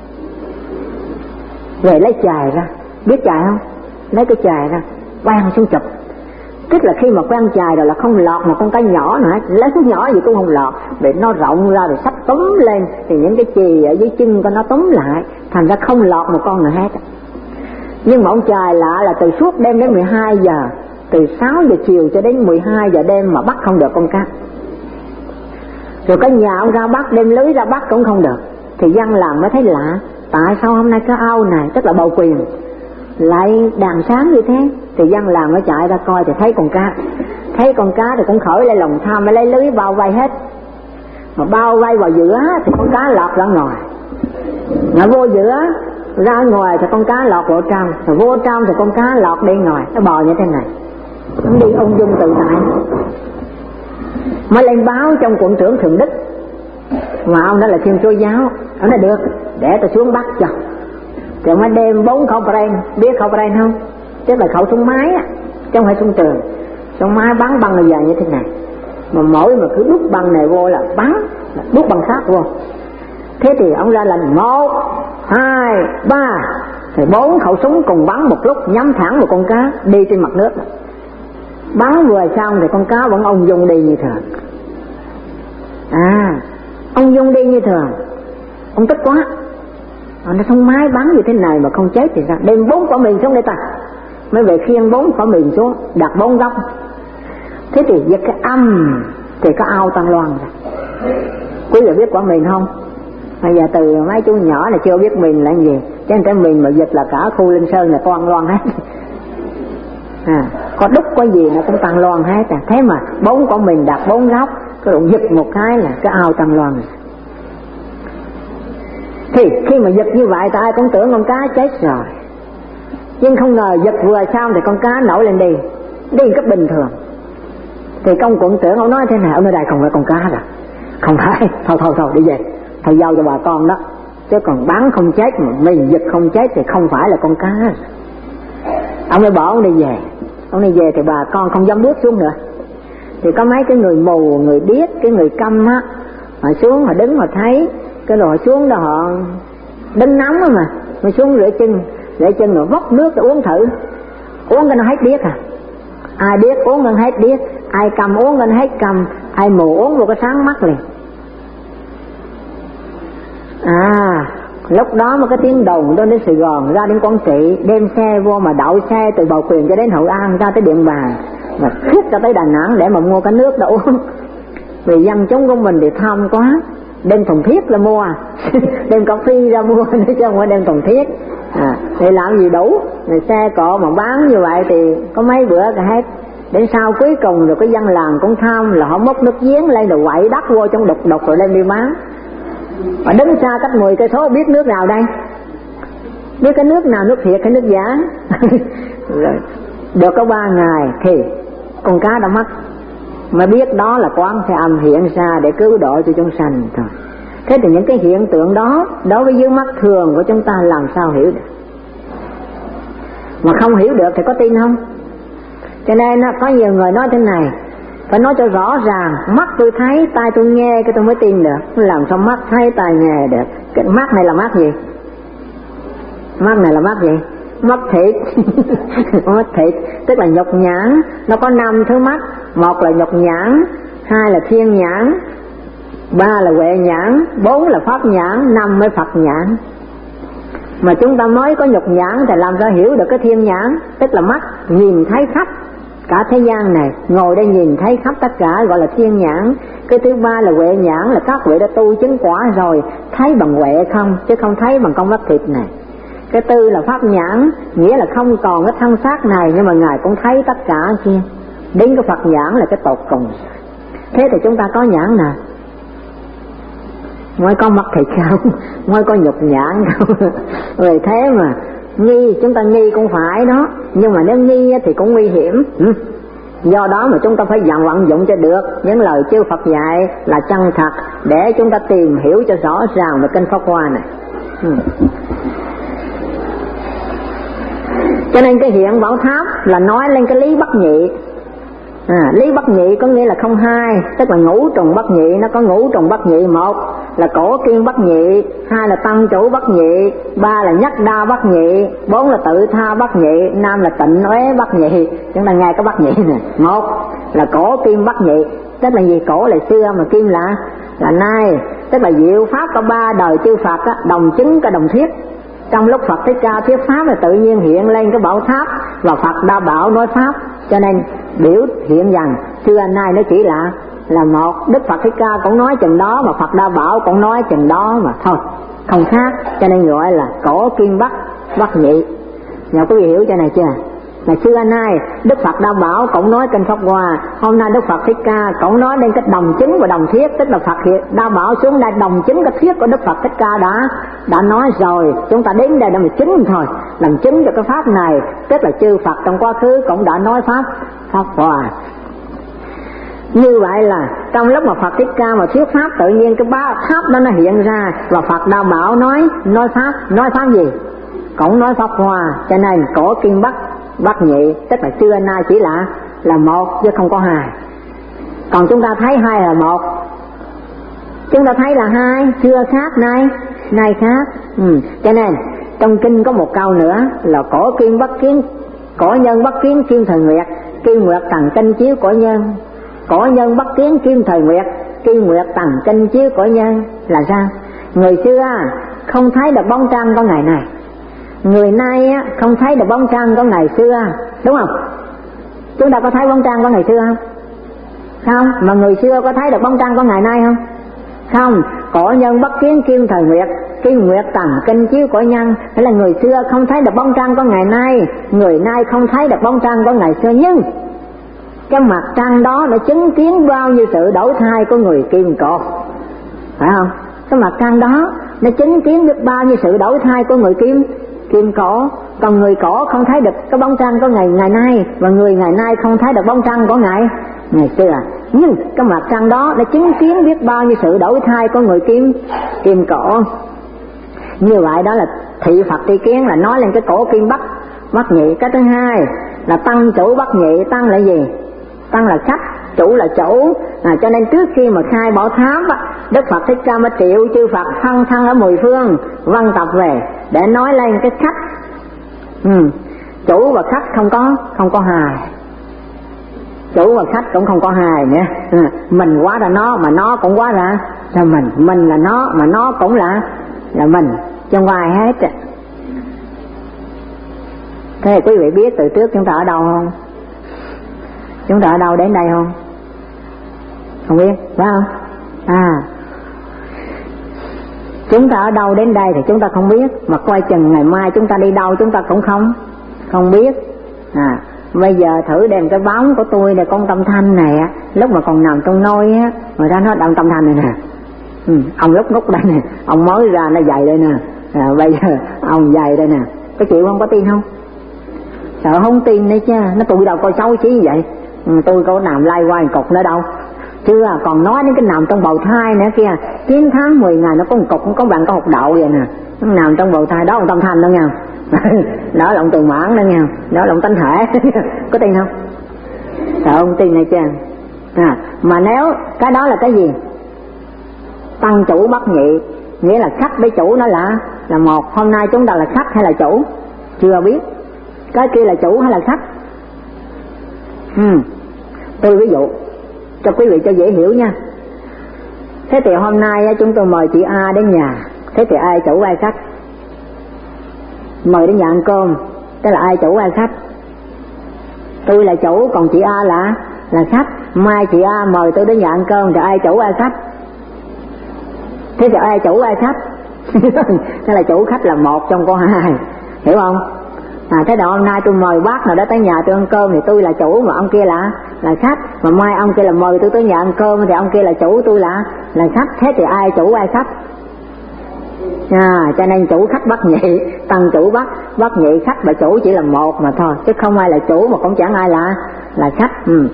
về lấy chài ra, biết chài không? Lấy cái chài ra quăng xuống chụp. Tức là khi mà quăng chài rồi là không lọt một con cá nhỏ nữa, lấy cái nhỏ gì cũng không lọt, để nó rộng ra rồi sắp túm lên thì những cái chì ở dưới chân của nó túm lại, thành ra không lọt một con nào hết. Nhưng mà ông chài lạ là từ suốt đêm đến mười hai giờ, từ sáu giờ chiều cho đến mười hai giờ đêm mà bắt không được con cá. Rồi cái nhà ông ra bắt, đem lưới ra bắt cũng không được. Thì dân làng mới thấy lạ, tại sao hôm nay cái ao này, tức là bầu quyền, lại đàn sáng như thế. Thì dân làng mới chạy ra coi thì thấy con cá. Thấy con cá thì cũng khởi lên lòng tham, mới lấy lưới bao vây hết. Mà bao vây vào giữa thì con cá lọt ra ngoài, mà vô giữa ra ngoài thì con cá lọt vào trong, rồi vô trong thì con cá lọt đi ngoài. Nó bò như thế này, nó đi ung dung tự tại. Mới lên báo trong quận trưởng Thượng Đức, mà ông đó là Thiên Chúa giáo, ông nói được, để tôi xuống bắt cho. Rồi mới đem bốn khẩu bren, biết khẩu bren không? Tức là khẩu súng máy á, chứ không phải súng trường. Súng máy bắn băng là dài như thế này, mà mỗi mà cứ đút băng này vô là bắn, là đút băng khác vô. Thế thì ông ra lệnh một, hai, ba, thì bốn khẩu súng cùng bắn một lúc, nhắm thẳng vào con cá đi trên mặt nước. Bắn vừa xong thì con cá vẫn ung dung đi như thường. À, ung dung đi như thường. Ông tức quá, nó súng máy bắn như thế này mà không chết thì sao? Đem bốn quả mìn xuống đây ta. Mới về khiêng bốn quả mìn xuống, đặt bốn góc. Thế thì giật cái âm thì có ao tăng loan ra. Quý vị biết quả mìn không? Bây giờ từ mấy chú nhỏ là chưa biết mìn là gì, cho nên cái mìn mà giật là cả khu Linh Sơn là toan loan hết. À, có đúc có gì nó cũng tăng loan hết à. Thế mà bốn quả mìn đặt bốn góc, cái độ giật một cái là cái ao tăng loan. Thì khi mà giật như vậy thì ai cũng tưởng con cá chết rồi, nhưng không ngờ giật vừa xong thì con cá nổi lên đi, đi cách bình thường. Thì công quận trưởng ông nói thế nào? Ông nói đây không phải con cá rồi, không phải, thôi thôi thôi đi về, thầy giao cho bà con đó, chứ còn bắn không chết mà mình giật không chết thì không phải là con cá rồi. Ông mới bỏ ông đi về. Ông đi về thì bà con không dám bước xuống nữa. Thì có mấy cái người mù, người điếc, cái người câm á, họ xuống họ đứng họ thấy, cái rồi họ xuống đó họ đứng nóng á mà, họ xuống rửa chân, rửa chân rồi vốc nước để uống thử, uống cái nó hết điếc à. Ai điếc uống cái hết điếc, ai cầm uống cái hết cầm, ai mù uống vô cái sáng mắt liền. À, lúc đó mà cái tiếng đồn đó đến Sài Gòn, ra đến Quảng Trị, đem xe vô mà đậu xe từ Bầu Quyền cho đến Hội An, ra tới Điện Bàn, mà khiết ra tới Đà Nẵng để mà mua cái nước đó uống. Vì dân chúng của mình thì tham quá, đem thùng thiết ra mua, đem cà phê ra mua chứ không phải đem thùng thiết. À, thì làm gì đủ, rồi xe cộ mà bán như vậy thì có mấy bữa cả hết. Đến sau cuối cùng rồi cái dân làng cũng tham là họ múc nước giếng lên rồi quậy đất vô trong đục đục rồi đem đi bán. Mà đứng xa cách mười cây số biết nước nào đây? Biết cái nước nào nước thiệt cái nước giả. Được có ba ngày thì con cá đã mất, mà biết đó là quán thế âm hiện ra để cứu độ cho chúng sanh thôi. Thế thì những cái hiện tượng đó đối với dưới mắt thường của chúng ta làm sao hiểu được? Mà không hiểu được thì có tin không? Cho nên có nhiều người nói thế này, phải nói cho rõ ràng, mắt tôi thấy, tai tôi nghe cái tôi mới tin được. Làm sao mắt thấy, tai nghe được? Cái mắt này là mắt gì? Mắt này là mắt gì? Mắt thịt. Mắt thịt tức là nhục nhãn. Nó có năm thứ mắt. Một là nhục nhãn, hai là thiên nhãn, ba là huệ nhãn, bốn là pháp nhãn, năm mới Phật nhãn. Mà chúng ta mới có nhục nhãn thì làm sao hiểu được cái thiên nhãn? Tức là mắt nhìn thấy khắp cả thế gian này, ngồi đây nhìn thấy khắp tất cả, gọi là thiên nhãn. Cái thứ ba là huệ nhãn, là các vị đã tu chứng quả rồi, thấy bằng huệ không, chứ không thấy bằng con mắt thịt này. Cái tư là pháp nhãn, nghĩa là không còn cái thân xác này nhưng mà Ngài cũng thấy tất cả kia. Đến cái Phật nhãn là cái tột cùng. Thế thì chúng ta có nhãn nào? Mới có mắt thịt không? Mới có nhục nhãn không? Vì thế mà nghi, chúng ta nghi cũng phải đó, nhưng mà nếu nghi thì cũng nguy hiểm. Do đó mà chúng ta phải dần vận dụng cho được những lời chư Phật dạy là chân thật, để chúng ta tìm hiểu cho rõ ràng về kinh Pháp Hoa này. Cho nên cái hiện Bảo Tháp là nói lên cái lý bất nhị. À, lý bất nhị có nghĩa là không hai, tức là ngũ trùng bất nhị. Nó có ngũ trùng bất nhị, một là cổ kiên bất nhị, hai là tăng chủ bất nhị, ba là nhất đa bất nhị, bốn là tự tha bất nhị, năm là tịnh uế bất nhị. Chúng ta nghe cái bất nhị này. Một là cổ kiên bất nhị, tức là gì? Cổ là xưa mà kim là là nay, tức là diệu pháp có ba đời chư Phật á, đồng chứng cả đồng thuyết. Trong lúc Phật Thích Ca thuyết pháp là tự nhiên hiện lên cái Bảo Tháp, và Phật Đa Bảo nói pháp, cho nên biểu hiện rằng xưa nay nó chỉ là là một. Đức Phật Thích Ca cũng nói chừng đó, mà Phật Đa Bảo cũng nói chừng đó mà thôi, không khác. Cho nên gọi là cổ kim bất bất nhị. Nhờ quý vị hiểu cho này chưa? Là xưa nay Đức Phật Đa Bảo cũng nói kinh Pháp Hoa, hôm nay Đức Phật Thích Ca cũng nói đến cái đồng chứng và đồng thuyết. Tức là Phật Đa Bảo xuống đây đồng chứng cái thuyết của Đức Phật Thích Ca đã đã nói rồi, chúng ta đến đây để mà chứng thôi, làm chứng cho cái pháp này. Tức là chư Phật trong quá khứ cũng đã nói pháp Pháp Hoa. Như vậy là trong lúc mà Phật Thích Ca mà thuyết pháp, tự nhiên cái ba tháp đó nó hiện ra, và Phật Đa Bảo nói nói pháp. Nói pháp gì? Cũng nói Pháp Hoa. Cho nên cổ kim bất bất nhị, tức là xưa nay chỉ là là một chứ không có hai. Còn chúng ta thấy hai là một, chúng ta thấy là hai, xưa khác nay, nay khác. ừ. Cho nên trong kinh có một câu nữa là cổ kim bất kiến, cổ nhân bất kiến kim thời nguyệt, kim nguyệt tầng kinh chiếu cổ nhân. Cổ nhân bất kiến kim thời nguyệt, kim nguyệt tầng kinh chiếu cổ nhân. Là sao? Người xưa không thấy được bóng trăng có ngày này, người nay á, không thấy được bóng trăng có ngày xưa, đúng không? Chúng ta có thấy bóng trăng có ngày xưa không? Không. Mà người xưa có thấy được bóng trăng có ngày nay không? Không. Cổ nhân bất kiến kim thời nguyệt, kim nguyệt tầng kinh chiếu cổ nhân. Thế là người xưa không thấy được bóng trăng có ngày nay, người nay không thấy được bóng trăng có ngày xưa. Nhưng cái mặt trăng đó đã chứng kiến bao nhiêu sự đổi thay của người kim cổ, phải không? Cái mặt trăng đó nó chứng kiến được bao nhiêu sự đổi thay của người kim kim cổ. Còn người cổ không thấy được cái bóng trăng của ngày ngày nay, và người ngày nay không thấy được bóng trăng của ngày ngày xưa. Nhưng cái mặt trăng đó đã chứng kiến biết bao nhiêu sự đổi thay của người kim kim cổ. Như vậy đó là thị Phật tri kiến, là nói lên cái cổ kim bất bất nhị. Cái thứ hai là tăng chủ bất nhị. Tăng là gì? Tăng là khách, chủ là chủ. À, cho nên trước khi mà khai Bảo Tháp á, Đức Phật Thích Ca mới triệu chư Phật phân thân ở mười phương văn tập về để nói lên cái khách. ừ. Chủ và khách không có không có hài, chủ và khách cũng không có hài nữa. à, Mình quá ra nó, mà nó cũng quá ra là mình. Mình là nó, mà nó cũng là là mình, chứ không có ai hết. Thế quý vị biết từ trước chúng ta ở đâu không? Chúng ta ở đâu đến đây không? Không biết, phải không? À, chúng ta ở đâu đến đây thì chúng ta không biết, mà coi chừng ngày mai chúng ta đi đâu chúng ta cũng không không biết. À, bây giờ thử đem cái bóng của tôi này, con Tâm Thanh này á, lúc mà còn nằm trong nôi á, người ta nói Tâm Thanh này nè, Ừ, ông lúc ngút đây nè, ông mới ra nó dày đây nè, à, bây giờ ông dày đây nè, có chịu không, có tin không? Sợ không tin đấy chứ, nó tụi đầu coi xấu chí vậy. Ừ, tôi có nằm lai quay cục nữa đâu, chưa còn nói đến cái nằm trong bào thai nữa kia, chín tháng mười ngày nó có một cục, có bạn có hột đậu vậy nè, nó nằm trong bào thai đó, ông tâm thanh đó nha. Đó là ông từ mãn đó nha, đó là ông tánh thể. Có tin không? Sợ không tin này chứ. À, mà nếu cái đó là cái gì? Tăng chủ bất nhị, nghĩa là khách với chủ nó là là một. Hôm nay chúng ta là khách hay là chủ? Chưa biết. Cái kia là chủ hay là khách? Ừ. Tôi ví dụ cho quý vị cho dễ hiểu nha. Thế thì hôm nay chúng tôi mời chị A đến nhà. Thế thì ai chủ ai khách? Mời đến nhà ăn cơm, tức là ai chủ ai khách? Tôi là chủ, còn chị A là là khách. Mai chị A mời tôi đến nhà ăn cơm thì ai chủ ai khách? Thế thì ai chủ ai khách? Thế là chủ khách là một trong có hai, hiểu không? À, thế đó hôm nay tôi mời bác nào đó tới nhà tôi ăn cơm thì tôi là chủ mà ông kia là là khách. Mà mai ông kia là mời tôi tới nhà ăn cơm thì ông kia là chủ, tôi là là khách. Thế thì ai chủ ai khách? À, cho nên chủ khách bất nhị, tăng chủ bất bất nhị, khách và chủ chỉ là một mà thôi, chứ không ai là chủ mà cũng chẳng ai là là khách. Ừ.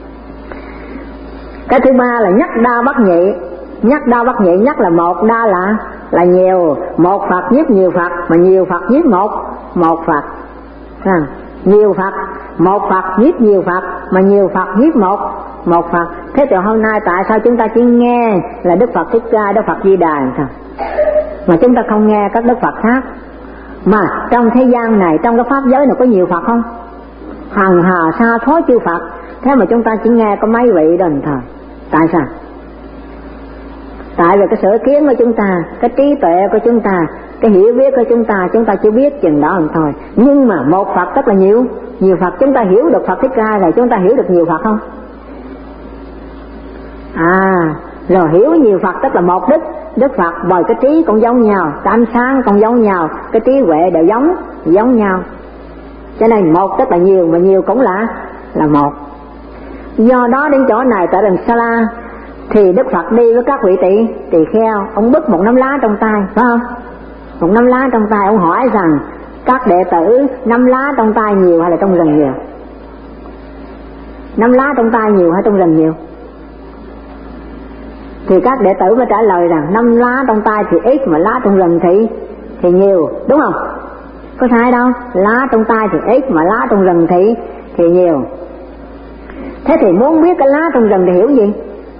Cái thứ ba là nhất đa bất nhị. Nhất đa bất nhị, nhất là một, đa là là nhiều. Một Phật giết nhiều Phật, mà nhiều Phật giết một một Phật. À, nhiều Phật, một Phật giết nhiều Phật, mà nhiều Phật giết một một Phật. Thế thì hôm nay tại sao chúng ta chỉ nghe là Đức Phật Thích Ca, Đức Phật Di Đà thôi, mà chúng ta không nghe các Đức Phật khác? Mà trong thế gian này, trong cái pháp giới này có nhiều Phật không? Hằng hà sa số chư Phật. Thế mà chúng ta chỉ nghe có mấy vị đó thôi. Tại sao? Tại vì cái sở kiến của chúng ta, cái trí tuệ của chúng ta, cái hiểu biết của chúng ta, chúng ta chỉ biết chừng đó thôi. Nhưng mà một Phật rất là nhiều, nhiều Phật. Chúng ta hiểu được Phật Thích Ca rồi, chúng ta hiểu được nhiều Phật không? À, rồi hiểu nhiều Phật tức là một Đức Đức Phật, bởi cái trí cũng giống nhau, cái ánh sáng cũng giống nhau, cái trí huệ đều giống giống nhau. Cho nên một tức là nhiều, mà nhiều cũng là là một. Do đó đến chỗ này tại đền Sa La thì Đức Phật đi với các vị tỳ tỳ kheo, ông bứt một nắm lá trong tay, phải không? Một nắm lá trong tay, ông hỏi rằng các đệ tử nắm lá trong tay nhiều hay là trong rừng nhiều? Nắm lá trong tay nhiều hay trong rừng nhiều? Thì các đệ tử mới trả lời rằng nắm lá trong tay thì ít, mà lá trong rừng thì thì nhiều, đúng không? Có sai đâu, lá trong tay thì ít mà lá trong rừng thì thì nhiều. Thế thì muốn biết cái lá trong rừng thì hiểu gì?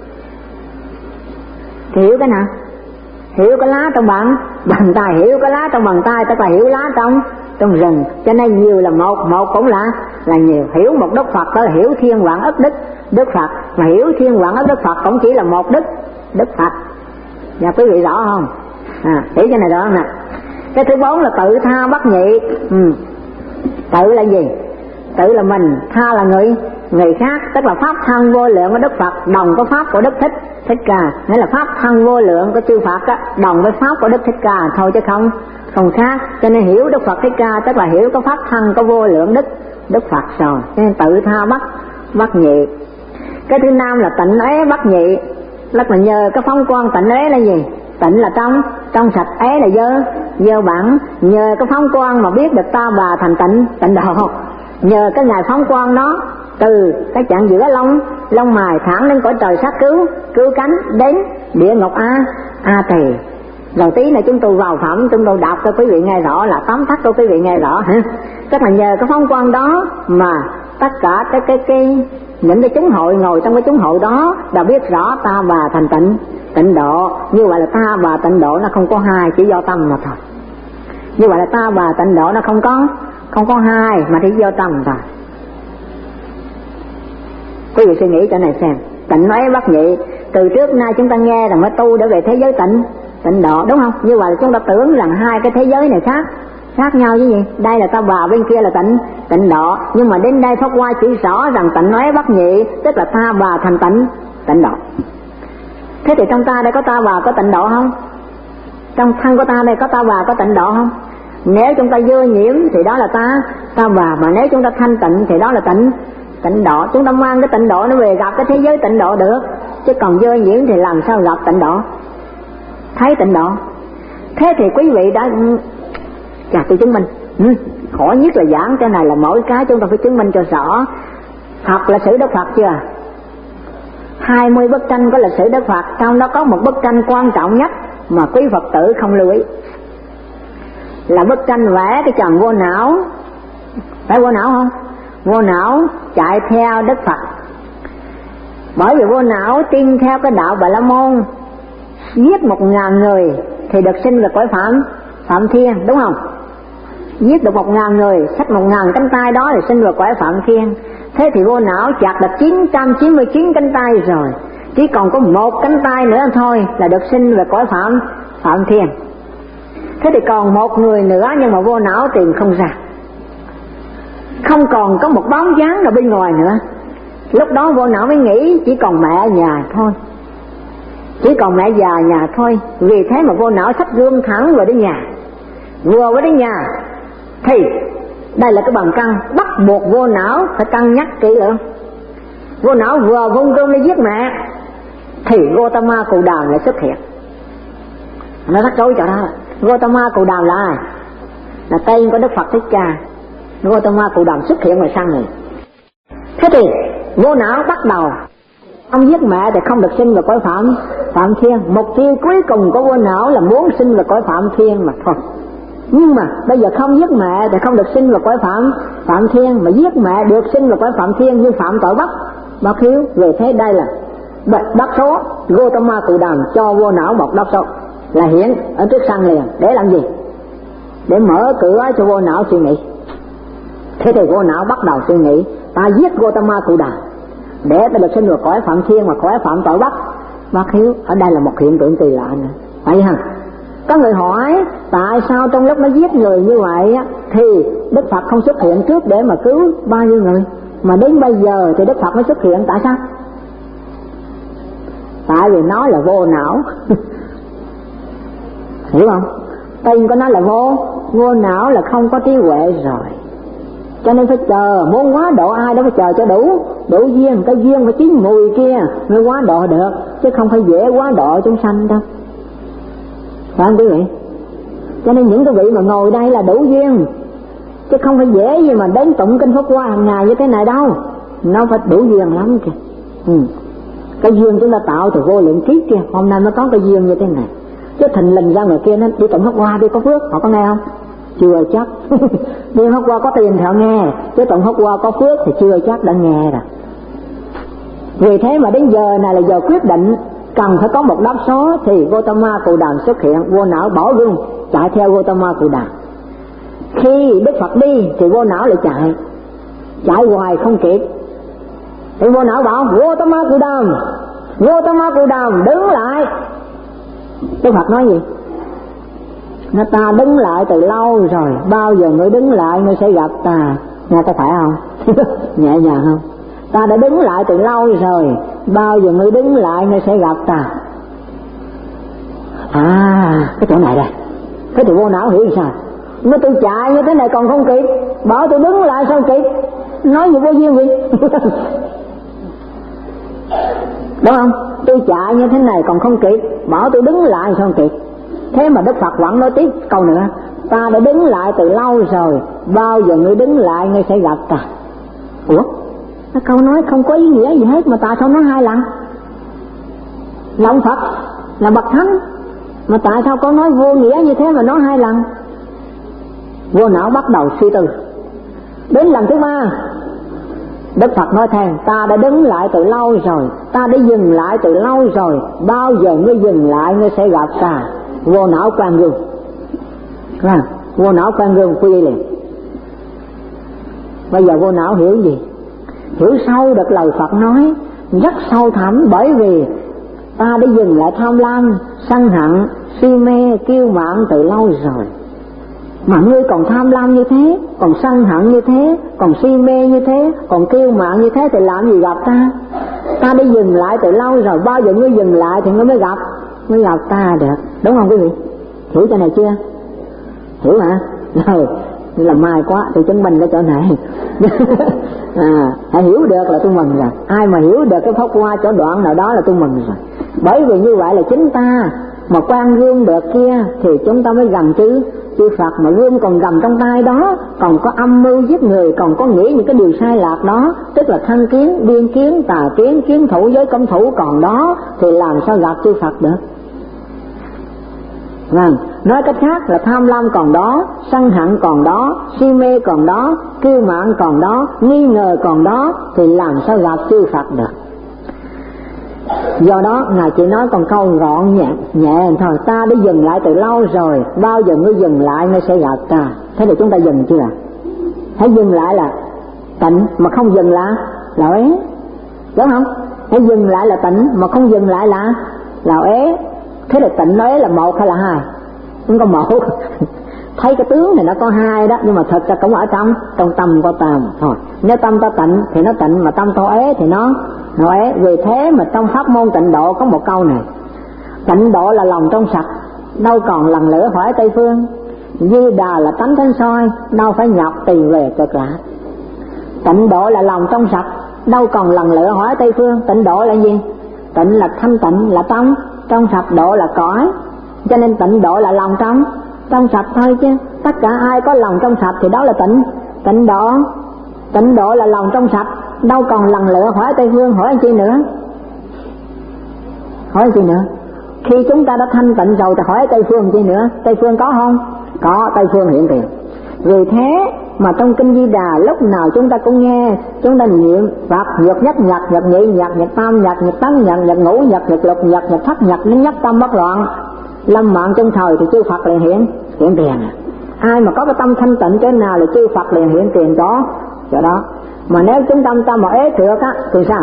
Thì hiểu cái nào? Hiểu cái lá trong bàn bàn tay, hiểu cái lá trong bàn tay tức là hiểu lá trong trong rừng. Cho nên nhiều là một, một cũng là là nhiều. Hiểu một Đức Phật đó là hiểu thiên vạn ức Đức Đức Phật, mà hiểu thiên vạn ức Đức Phật cũng chỉ là một Đức Đức Phật. Dạ quý vị rõ không? À, hiểu cái này rõ không nè? Cái thứ bốn là tự tha bất nhị. Ừ. Tự là gì? Tự là mình, tha là người người khác, tức là pháp thân vô lượng của Đức Phật đồng có pháp của Đức Thích Thích Ca, nghĩa là pháp thân vô lượng của chư Phật á, đồng với pháp của Đức Thích Ca thôi chứ không không khác. Cho nên hiểu Đức Phật Thích Ca tức là hiểu có pháp thân có vô lượng Đức Đức Phật rồi. Cho nên tự tha bất bất nhị. Cái thứ năm là tịnh ế bất nhị, tức là nhờ cái phóng quang. Tịnh ế là gì? Tịnh là trong trong sạch, ế là dơ dơ bẩn. Nhờ cái phóng quang mà biết được ta bà thành tịnh tịnh độ. Nhờ cái ngày phóng quang đó, từ cái chặng giữa lông lông mài thẳng đến cõi trời sát cứu cứu cánh đến địa ngục a a tỳ. Rồi tí này chúng tôi vào phẩm, chúng tôi đọc cho quý vị nghe rõ, là tóm tắt cho quý vị nghe rõ hả? Tức là nhờ cái phóng quang đó mà tất cả cái cái cái những cái chúng hội ngồi trong cái chúng hội đó đã biết rõ ta bà thành tịnh tịnh độ. Như vậy là ta bà tịnh độ nó không có hai, chỉ do tâm mà thôi. Như vậy là ta bà tịnh độ nó không có không có hai mà chỉ do tâm thôi. Quý vị suy nghĩ chỗ này xem. Tịnh nói bất nhị, từ trước nay chúng ta nghe rằng phải tu để về thế giới tịnh tịnh độ, đúng không? Như vậy là chúng ta tưởng rằng hai cái thế giới này khác khác nhau chứ gì? Đây là ta bà, bên kia là tịnh tịnh độ. Nhưng mà đến đây Pháp Hoa chỉ rõ rằng tịnh nói bất nhị tức là ta bà thành tịnh tịnh độ. Thế thì trong ta đây có ta bà có tịnh độ không? Trong thân của ta đây có ta bà có tịnh độ không? Nếu chúng ta vô nhiễm thì đó là ta ta bà, mà nếu chúng ta thanh tịnh thì đó là tịnh tịnh độ. Chúng ta mang cái tịnh độ nó về gặp cái thế giới tịnh độ được, chứ còn vô nhiễm thì làm sao gặp tịnh độ? thấy tịnh độ. Thế thì quý vị đã chà tôi chứng minh. Ừ, khó nhất là giảng cái này là mỗi cái chúng ta phải chứng minh cho rõ. Phật là sử Đức Phật chưa? Hai mươi bức tranh có lịch sử Đức Phật, trong đó có một bức tranh quan trọng nhất mà quý Phật tử không lưu ý, là bức tranh vẽ cái chàng vô não. Phải vô não không? Vô não chạy theo Đức Phật, bởi vì vô não tin theo cái đạo Bà La Môn, giết một ngàn người thì được sinh về cõi phạm Phạm Thiên, đúng không? Giết được một ngàn người, xách một ngàn cánh tay đó thì sinh về cõi Phạm Thiên. Thế thì vô não chặt được chín trăm chín mươi chín cánh tay rồi, chỉ còn có một cánh tay nữa thôi là được sinh về cõi Phạm Phạm Thiên. Thế thì còn một người nữa, nhưng mà vô não tìm không ra, không còn có một bóng dáng ở bên ngoài nữa. Lúc đó vô não mới nghĩ chỉ còn mẹ nhà thôi, chỉ còn mẹ già nhà thôi. Vì thế mà vô não xách gươm thẳng vào đến nhà. Vừa với đến nhà thì đây là cái bàn cân, bắt buộc vô não phải cân nhắc kỹ lưỡng. Vô não vừa vung gươm để giết mẹ thì Gotama Cù Đàm lại xuất hiện. Nó rắc rối chỗ đó. Gotama Cù Đàm là ai? Là tên của Đức Phật Thích Ca. Gotama Cù Đàm xuất hiện ngoài sang này. Thế thì vô não bắt đầu, ông giết mẹ thì không được sinh vào cõi Phạm Phạm Thiên. Mục tiêu cuối cùng của vô não là muốn sinh vào cõi Phạm Thiên mà thôi. Nhưng mà bây giờ không giết mẹ thì không được sinh vào cõi Phạm Phạm Thiên, mà giết mẹ được sinh vào cõi Phạm Thiên nhưng phạm tội bắt báo hiếu. Về thế đây là đắc số. Gotama Cù Đàm cho vô não một đắc số là hiện ở trước sân liền. Để làm gì? Để mở cửa cho vô não suy nghĩ. Thế thì vô não bắt đầu suy nghĩ, ta giết Gotama Cù Đàm để ta được sinh vào cõi Phạm Thiên, mà cõi phạm tội bắt báo hiếu. Ở đây là một hiện tượng kỳ lạ nữa, phải không? Có người hỏi tại sao trong lúc nó giết người như vậy thì Đức Phật không xuất hiện trước để mà cứu bao nhiêu người, mà đến bây giờ thì Đức Phật mới xuất hiện. Tại sao? Tại vì nó là vô não. Hiểu không? Tên của nó là vô vô não, là không có trí huệ rồi, cho nên phải chờ. Muốn quá độ ai đó phải chờ cho đủ đủ duyên. Cái duyên phải chín mùi kia mới quá độ được, chứ không phải dễ quá độ chúng sanh đâu, phải không quý vị? Cho nên những cái vị mà ngồi đây là đủ duyên, chứ không phải dễ gì mà đến tụng kinh Pháp Hoa hàng ngày như thế này đâu. Nó phải đủ duyên lắm kìa. Ừ. Cái duyên chúng ta tạo từ vô lượng kiếp kia, hôm nay nó có cái duyên như thế này. Chứ thình lình ra người kia nó đi tụng Pháp Hoa đi có phước, họ có nghe không? Chưa chắc. Đi Pháp Hoa có tiền thì họ nghe, chứ tụng Pháp Hoa có phước thì chưa chắc đã nghe rồi. Vì thế mà đến giờ này là giờ quyết định, cần phải có một đáp số thì Gotama Cù Đàm xuất hiện. Vô não bỏ gươm chạy theo Gotama Cù Đàm. Khi Đức Phật đi thì vô não lại chạy, chạy hoài không kịp. Thì vô não bảo Gotama Cù Đàm, Gotama Cù Đàm đứng lại. Đức Phật nói gì? Nó ta đứng lại từ lâu rồi, bao giờ ngươi đứng lại ngươi sẽ gặp ta. Nghe có phải không? Nhẹ nhàng không? Ta đã đứng lại từ lâu rồi, bao giờ ngươi đứng lại ngươi sẽ gặp ta. À, cái chỗ này đây. Thế thì vô não hiểu sao? Nói tôi chạy như thế này còn không kịp, bảo tôi đứng lại sao kịp? Nói gì vô duyên gì? Đúng không? Tôi chạy như thế này còn không kịp, bảo tôi đứng lại sao kịp? Thế mà Đức Phật vẫn nói tiếp câu nữa, ta đã đứng lại từ lâu rồi, bao giờ ngươi đứng lại ngươi sẽ gặp ta. Ủa? Cái câu nói không có ý nghĩa gì hết mà tại sao nói hai lần? Lòng Phật là bậc thánh, mà tại sao có nói vô nghĩa như thế mà nói hai lần? Vô não bắt đầu suy tư. Đến lần thứ ba Đức Phật nói thêm, ta đã đứng lại từ lâu rồi, ta đã dừng lại từ lâu rồi, bao giờ ngươi dừng lại ngươi sẽ gặp ta. Vô não quan gương, à, vô não quan gương quy liền. Bây giờ vô não hiểu gì? Hiểu sâu được lời Phật nói rất sâu thẳm, bởi vì ta đã dừng lại tham lam, sân hận, si mê, kiêu mạn từ lâu rồi. Mà ngươi còn tham lam như thế, còn sân hận như thế, còn si mê như thế, còn kiêu mạn như thế thì làm gì gặp ta? Ta đã dừng lại từ lâu rồi, bao giờ ngươi dừng lại thì ngươi mới gặp mới gặp ta được. Đúng không quý vị? Hiểu cho này chưa? Hiểu hả? Rồi, là may quá, tôi chứng minh cái chỗ này. À, hãy hiểu được là tôi mừng rồi. Ai mà hiểu được cái Pháp Hoa chỗ đoạn nào đó là tôi mừng rồi. Bởi vì như vậy là chính ta mà quan gương được kia thì chúng ta mới gần chứ. Chư Phật mà gương còn gầm trong tay đó, còn có âm mưu giết người, còn có nghĩ những cái điều sai lạc đó, tức là thân kiến, biên kiến, tà kiến, kiến thủ với cấm thủ còn đó, thì làm sao gặp chư Phật được? Vâng, nói cách khác là tham lam còn đó, sân hận còn đó, si mê còn đó, kiêu mạn còn đó, nghi ngờ còn đó, thì làm sao gặp chư Phật được? Do đó Ngài chỉ nói còn câu gọn nhẹ nhẹ thôi, ta đã dừng lại từ lâu rồi, bao giờ ngươi dừng lại ngươi sẽ gặp ta. Thế thì chúng ta dừng chưa? Hãy dừng lại là tịnh, mà không dừng lại là ế, đúng không? Hãy dừng lại là tịnh, mà không dừng lại là là ế. Thế là tịnh ế là một hay là hai? Không có một. Thấy cái tướng này nó có hai đó, nhưng mà thật ra cũng ở trong trong tâm của ta thôi. Nếu tâm ta tịnh thì nó tịnh, mà tâm ta ế thì nó nó ế. Vì thế mà trong pháp môn tịnh độ có một câu này: tịnh độ là lòng trong sạch, đâu còn lần lửa hỏi Tây phương. Di Đà là tánh thánh soi, đâu phải nhập tìm về cực lạ. Tịnh độ là lòng trong sạch, đâu còn lần lửa hỏi Tây phương. Tịnh độ là gì? Tịnh là thanh tịnh, là tâm, trong sạch, độ là cõi. Cho nên tịnh độ là lòng trong trong sạch thôi chứ. Tất cả ai có lòng trong sạch thì đó là tịnh tịnh độ. Tịnh độ là lòng trong sạch, đâu còn lần lựa hỏi Tây phương. Hỏi anh chi nữa? Hỏi anh chi nữa? Khi chúng ta đã thanh tịnh rồi thì hỏi Tây phương chi nữa? Tây phương có không? Có, Tây phương hiện tiền. Vì thế mà trong kinh Di Đà lúc nào chúng ta cũng nghe chúng ta niệm Phật nhật nhất nhật, nhật nhị nhật, nhật tam nhật, nhật tứ nhật, nhật ngũ nhật, nhật lục nhật, nhật thất nhật, đến nhất tâm bất loạn. Lâm mạng trong thời thì chư Phật liền hiện hiện tiền. Ai mà có cái tâm thanh tịnh chỗ nào là chư Phật liền hiện tiền đó chỗ đó. Mà nếu chúng tâm ta mà ế trượt á thì sao?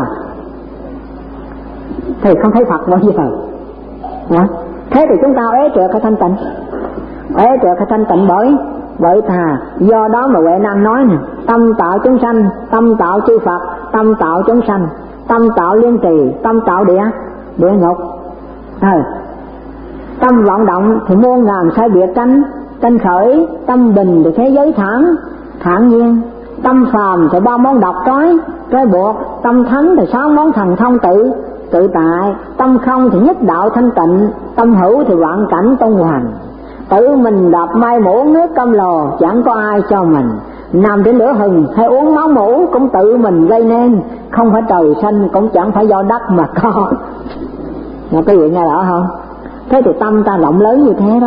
Thì không thấy Phật bao giờ. Thế thì chúng ta ế trượt hay thanh tịnh? Ế trượt hay thanh tịnh? Bởi bởi thà. Do đó mà Huệ Năng nói nè: tâm tạo chúng sanh, tâm tạo chư Phật, tâm tạo chúng sanh, tâm tạo liên trì, tâm tạo địa địa ngục. À, tâm vọng động thì muôn ngàn sai biệt tranh tranh khởi, tâm bình thì thế giới thản thản nhiên, tâm phàm thì ba món độc trói trói buộc, tâm thánh thì sáu món thần thông tự tự tại, tâm không thì nhất đạo thanh tịnh, tâm hữu thì vạn cảnh tôn hoàng. Tự mình đạp mai mũ nước cam lồ, chẳng có ai cho mình. Nằm trên lửa hừng hay uống máu mũ cũng tự mình gây nên, không phải trời xanh cũng chẳng phải do đất mà có. Mà cái chuyện nghe rõ không? Thế thì tâm ta rộng lớn như thế đó.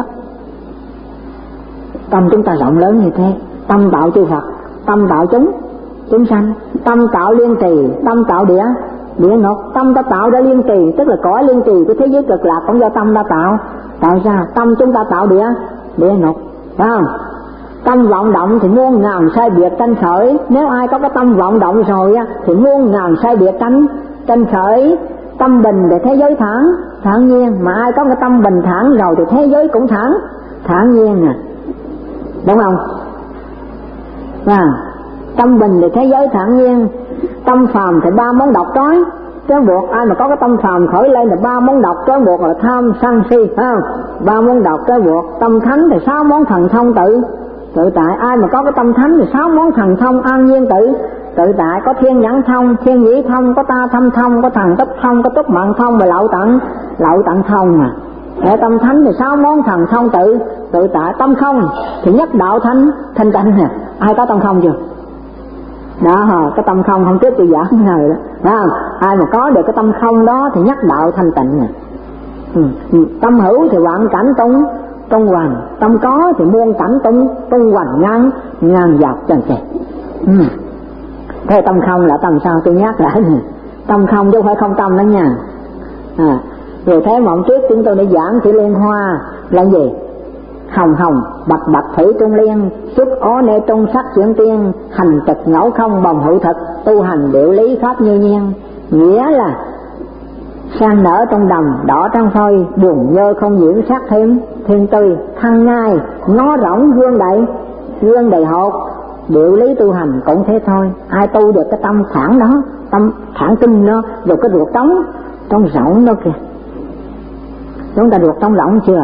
Tâm chúng ta rộng lớn như thế. Tâm tạo chư Phật, tâm tạo chúng chúng sanh, tâm tạo liên trì, tâm tạo địa địa ngục. Tâm ta tạo ra liên trì, tức là cõi liên trì của thế giới cực lạc cũng do tâm ta tạo tạo ra. Tâm chúng ta tạo địa địa ngục, phải không? Tâm vọng động thì muôn ngàn sai biệt tranh khởi. Nếu ai có cái tâm vọng động rồi á thì muôn ngàn sai biệt tranh tranh khởi. Tâm bình thì thế giới thản thản nhiên, mà ai có cái tâm bình thản rồi thì thế giới cũng thản thản nhiên nè, đúng không? À, tâm bình thì thế giới thản nhiên. Tâm phàm thì ba món độc trói trói buộc. Ai mà có cái tâm phàm khởi lên là ba món độc trói buộc là tham sân si, phải không? Ba món độc trói buộc. Tâm thánh thì sáu món thần thông tự tự tại. Ai mà có cái tâm thánh thì sáu món thần thông an nhiên tự tự tại. Có thiên nhãn thông, thiên nhĩ thông, có ta thâm thông, có thần túc thông, có túc mạng thông và lậu tận lậu tận thông. Mà để tâm thánh thì sáu món thần thông tự tự tại. Tâm không thì nhất đạo thánh thanh tịnh nè. Ai có tâm không chưa? Đó, cái tâm không hôm trước tôi giảng cái này đó, phải không? Ai mà có được cái tâm không đó thì nhất đạo thanh tịnh nè. Ừ. Tâm hữu thì vạn cảnh tung tung hoành, tâm có thì muôn cảnh tung tung hoành ngang ngang dọc trên xe. Ừ. Thế tâm không là tâm sao? Tôi nhắc lại nè, tâm không chứ không phải không tâm đó nha. À, rồi thế mà hôm trước chúng tôi đã giảng chữ liên hoa là gì? Hồng hồng bạch bạch thủy trung liên, xuất ó nê trung sắc chuyển tiên, hành trực ngẫu không bồng hữu thực, tu hành điệu lý pháp như nhiên. Nghĩa là sang nở trong đầm, đỏ trong phơi, buồn nhơ không diễn sắc thêm thiên tươi, thăng ngai ngó rỗng gương đầy gương đầy hột. Điệu lý tu hành cũng thế thôi. Ai tu được cái tâm thẳng đó, tâm thẳng tinh nó, rồi cái ruột trống trong rỗng đó kìa. Chúng ta ruột trong rỗng chưa?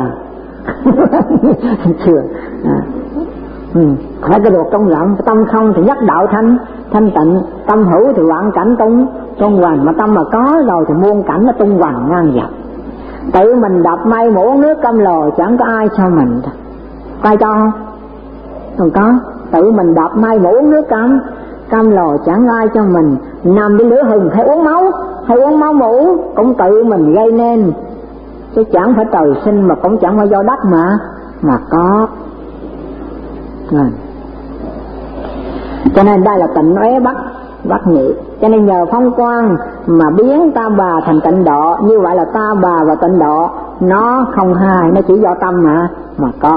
chưa à. Ừ. Phải cái ruột trong rộng. Tâm không thì nhất đạo thanh thanh tịnh, tâm hữu thì vạn cảnh tung tung hoành, mà tâm mà có rồi thì muôn cảnh nó tung hoành ngang dọc. Tự mình đập mây mà uống nước cam lồ chẳng có ai cho mình. Có ai cho không? Không có. Tự mình đập mây mà uống nước cam cam lồ chẳng ai cho mình. Nằm đi lửa hừng hay uống máu, hay uống máu mũ cũng tự mình gây nên, chứ chẳng phải trời sinh, mà cũng chẳng phải do đất mà mà có. Rồi. Cho nên đây là tịnh uế bắt bắt nhị. Cho nên nhờ phong quang mà biến ta bà thành tịnh độ. Như vậy là ta bà và tịnh độ nó không hai, nó chỉ do tâm mà mà có.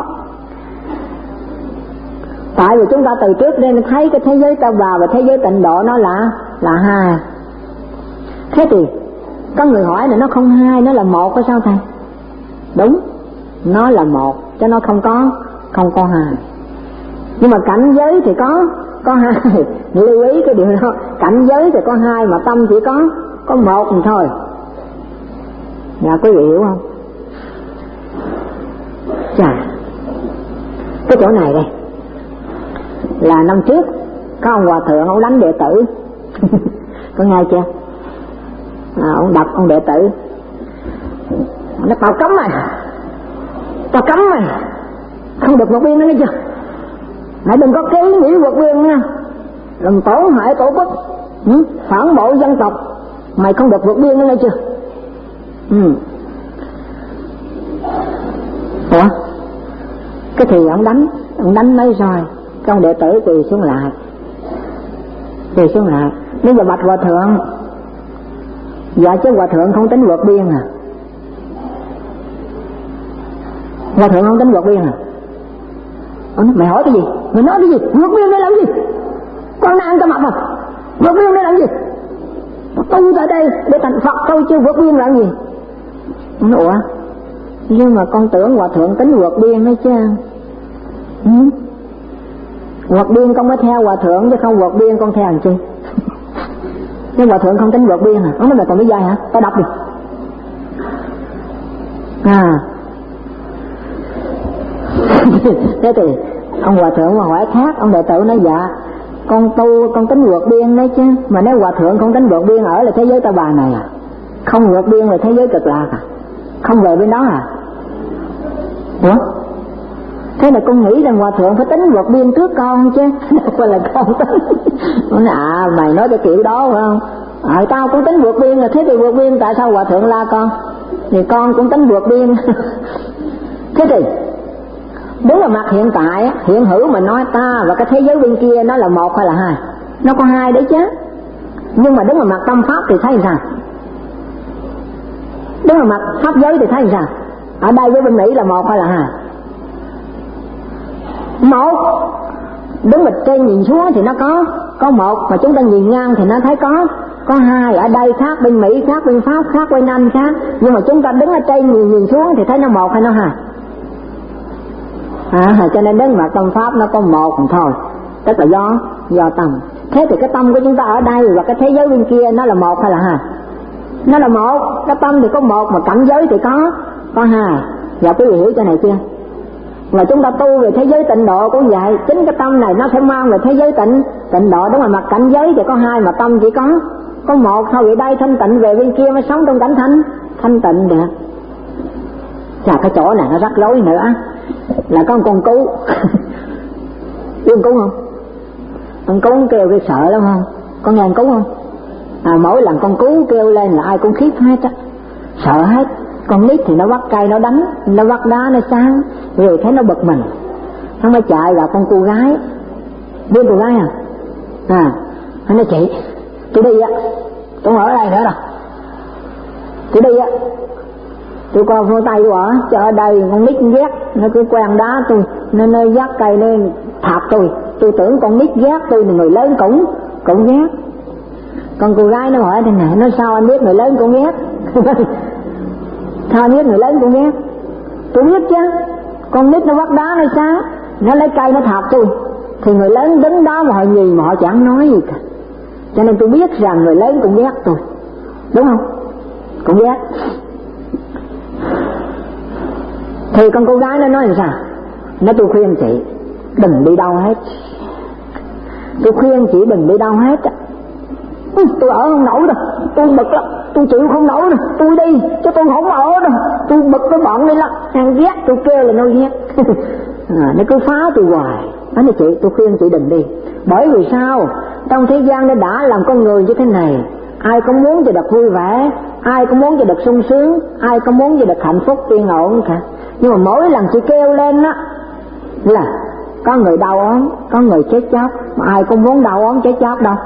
Tại vì chúng ta từ trước nên thấy cái thế giới ta bà và thế giới tịnh độ nó là là hai. Thế thì có người hỏi là nó không hai, nó là một, có sao thầy? Đúng, nó là một chứ nó không có không có hai. Nhưng mà cảnh giới thì có có hai. Lưu ý cái điều đó, cảnh giới thì có hai mà tâm chỉ có có một thì thôi. Dạ quý vị hiểu không? Chà, cái chỗ này đây là năm trước có ông hòa thượng ông đánh đệ tử. Có nghe chưa? À, ông đập ông đệ tử, ông nói tao cấm mày, tao cấm mày không được vượt biên nữa, nghe chưa? Mày đừng có cái ý nghĩ vượt biên nha, làm tổn hại tổ quốc, ừ? phản bội dân tộc, mày không được vượt biên nữa, nghe chưa? Ừ. Ủa? Cái thì ông đánh, ông đánh mấy rồi, trong đệ tử quỳ xuống lại, quỳ xuống lại. Nếu giờ bạch hòa thượng, dạ chứ hòa thượng không tính vượt biên à? Hòa thượng không tính vượt biên à? Ông nói, mày hỏi cái gì? Mày nói cái gì? Vượt biên để làm gì? Con đang ăn cái mặt mà vượt biên để làm gì? Tu tại đây để thành Phật thôi chứ vượt biên làm gì? Ông nói, ủa? Nhưng mà con tưởng hòa thượng tính vượt biên đấy chứ. Ừ? Vượt biên con mới theo hòa thượng, chứ không vượt biên con theo làm chi? Nhưng hòa thượng không tính vượt biên à? Ông nói mày còn mấy giây hả? Tao đọc đi. À thế thì ông hòa thượng mà hỏi khác, ông đệ tử nói dạ con tu con tính vượt biên đấy chứ, mà nếu hòa thượng không tính vượt biên ở là thế giới ta bà này à? Không vượt biên là thế giới cực lạc à? Không về bên đó à? Ủa? Thế là con nghĩ rằng hòa thượng phải tính vượt biên trước con chứ, đâu phải là con tính. Nó nói à mày nói cái kiểu đó phải không? À tao cũng tính vượt biên, là thế thì vượt biên tại sao hòa thượng la con? Thì con cũng tính vượt biên. Thế thì đúng là mặt hiện tại, hiện hữu mình nói ta và cái thế giới bên kia nó là một hay là hai? Nó có hai đấy chứ. Nhưng mà đúng là mặt tâm pháp thì thấy sao? Đúng là mặt pháp giới thì thấy sao? Ở đây với bên Mỹ là một hay là hai? Một. Đứng mặt trên nhìn xuống thì nó có có một, mà chúng ta nhìn ngang thì nó thấy có có hai. Ở đây khác bên Mỹ, khác bên Pháp, khác bên Anh khác. Nhưng mà chúng ta đứng ở trên nhìn, nhìn xuống thì thấy nó một hay nó hai? À, cho nên đến mặt tâm pháp nó có một thôi, tức là do do tâm. Thế thì cái tâm của chúng ta ở đây và cái thế giới bên kia nó là một hay là hai? Nó là một. Cái tâm thì có một mà cảnh giới thì có có hai. Dạ quý vị hiểu cho này chưa? Mà chúng ta tu về thế giới tịnh độ cũng vậy, chính cái tâm này nó sẽ mang về thế giới tịnh tịnh độ. Đúng là mặt cảnh giới thì có hai mà tâm chỉ có có một thôi. Vậy đây thanh tịnh, về bên kia mới sống trong cảnh thanh thanh tịnh được. Chà, cái chỗ này nó rắc rối nữa là có một con cú. Biết con cú không? Con cú kêu cái sợ lắm không? Con nghe con cú không? À, mỗi lần con cú kêu lên là ai cũng khiếp hết á, sợ hết. Con nít thì nó bắt cây nó đánh, nó bắt đá nó sáng, rồi thấy nó bực mình, nó mới chạy vào con cô gái. Biết cô gái à? À, nó nói chị, tôi đi á, tôi không ở đây nữa đâu, tôi đi á, tôi con vô tay tôi ở, cho ở đây con nít ghét, nó cứ quen đá tôi, nó nó dắt cây lên thạp tôi, tôi tưởng con nít ghét tôi thì người lớn cũng cũng ghét. Con cô gái nó hỏi thế này, nó sao anh biết người lớn cũng ghét? Sao anh biết người lớn cũng ghét? Tôi biết chứ, con nít nó bắt đá nó sáng, nó lấy cây nó thạp tôi, thì người lớn đứng đó mà họ nhìn mà họ chẳng nói gì cả. Cho nên tôi biết rằng người lớn cũng ghét tôi, đúng không? Cũng ghét. Thì con cô gái nó nói làm sao? Nó tôi khuyên chị đừng đi đâu hết, tôi khuyên chị đừng đi đâu hết. Ừ, tôi ở không nổi đâu, tôi bực lắm. tôi chịu không nổi rồi, tôi đi chứ tôi không ở đâu, tôi bực cái bọn này lắm, ăn ghét tôi kêu là nó ghét. À, nó cứ phá tôi hoài. Anh chị, tôi khuyên chị đừng đi. Bởi vì sao? Trong thế gian nó đã làm con người như thế này, ai cũng muốn cho được vui vẻ, ai cũng muốn cho được sung sướng, ai cũng muốn cho được hạnh phúc yên ổn cả. Nhưng mà mỗi lần chị kêu lên á là có người đau ốm, có người chết chóc, mà ai cũng muốn đau ốm chết chóc đâu.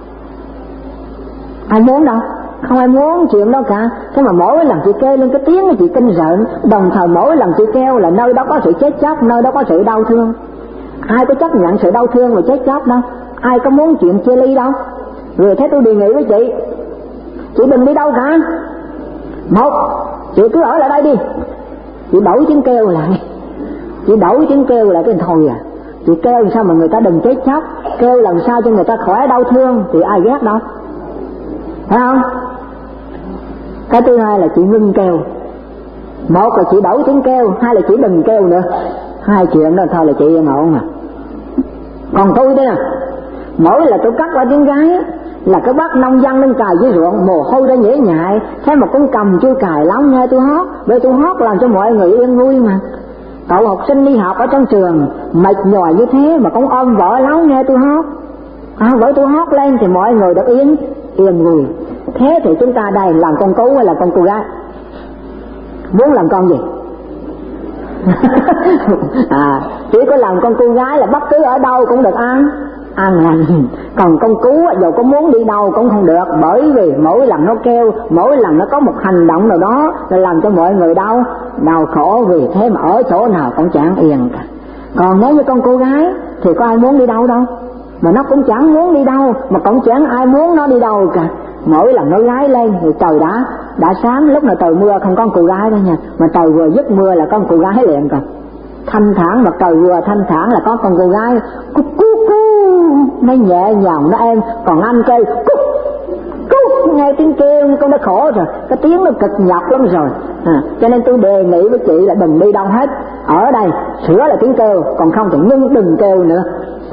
Ai muốn đâu, không ai muốn chuyện đó cả. Thế mà mỗi lần chị kêu lên cái tiếng chị kinh rợn, đồng thời mỗi lần chị kêu là nơi đó có sự chết chóc, nơi đó có sự đau thương. Ai có chấp nhận sự đau thương và chết chóc đâu, ai có muốn chuyện chia ly đâu. Vì thế tôi đề nghị với chị, chị đừng đi đâu cả. Một, chị cứ ở lại đây đi, chị đổi tiếng kêu lại, chị đổi tiếng kêu lại cái thôi à. Chị kêu làm sao mà người ta đừng chết chóc, kêu làm sao cho người ta khỏi đau thương thì ai ghét đâu, phải không? Cái thứ hai là chị ngưng kêu. Một là chị đổi tiếng kêu, hai là chị đừng kêu nữa. Hai chuyện đó thôi là chị yên ổn mà. Còn tôi đây nè, mỗi là tôi cắt qua tiếng gái là cái bác nông dân lên cài dưới ruộng, mồ hôi ra nhễ nhại, thế mà cũng cầm chui cài lóng nghe tôi hót, bởi tôi hót làm cho mọi người yên vui mà. Cậu học sinh đi học ở trong trường mệt nhòi như thế mà cũng ôm vợ lóng nghe tôi hót. À, vợ tôi hót lên thì mọi người được yên yên vui. Thế thì chúng ta đây làm con cú hay là con cô gái? Muốn làm con gì? À, chỉ có làm con cô gái là bất cứ ở đâu cũng được ăn ăn lành. Còn con cú dù có muốn đi đâu cũng không được, bởi vì mỗi lần nó kêu, mỗi lần nó có một hành động nào đó là làm cho mọi người đau đau khổ, vì thế mà ở chỗ nào cũng chẳng yên cả. Còn nếu như con cô gái thì có ai muốn đi đâu đâu, mà nó cũng chẳng muốn đi đâu, mà cũng chẳng ai muốn nó đi đâu cả. Mỗi lần nó gái lên thì trời đã đã sáng, lúc nào trời mưa không có cô gái đó nha, mà trời vừa dứt mưa là có cô gái liền rồi. Thanh thản, mặt trời vừa thanh thản là có con cô gái cú cú cú, nó nhẹ nhàng nó êm. Còn anh kêu cú cú, nghe tiếng kêu con đã khổ rồi, cái tiếng nó cực nhọc lắm rồi. À, cho nên tôi đề nghị với chị là đừng đi đâu hết, ở đây sửa lại tiếng kêu, còn không thì nhưng đừng kêu nữa.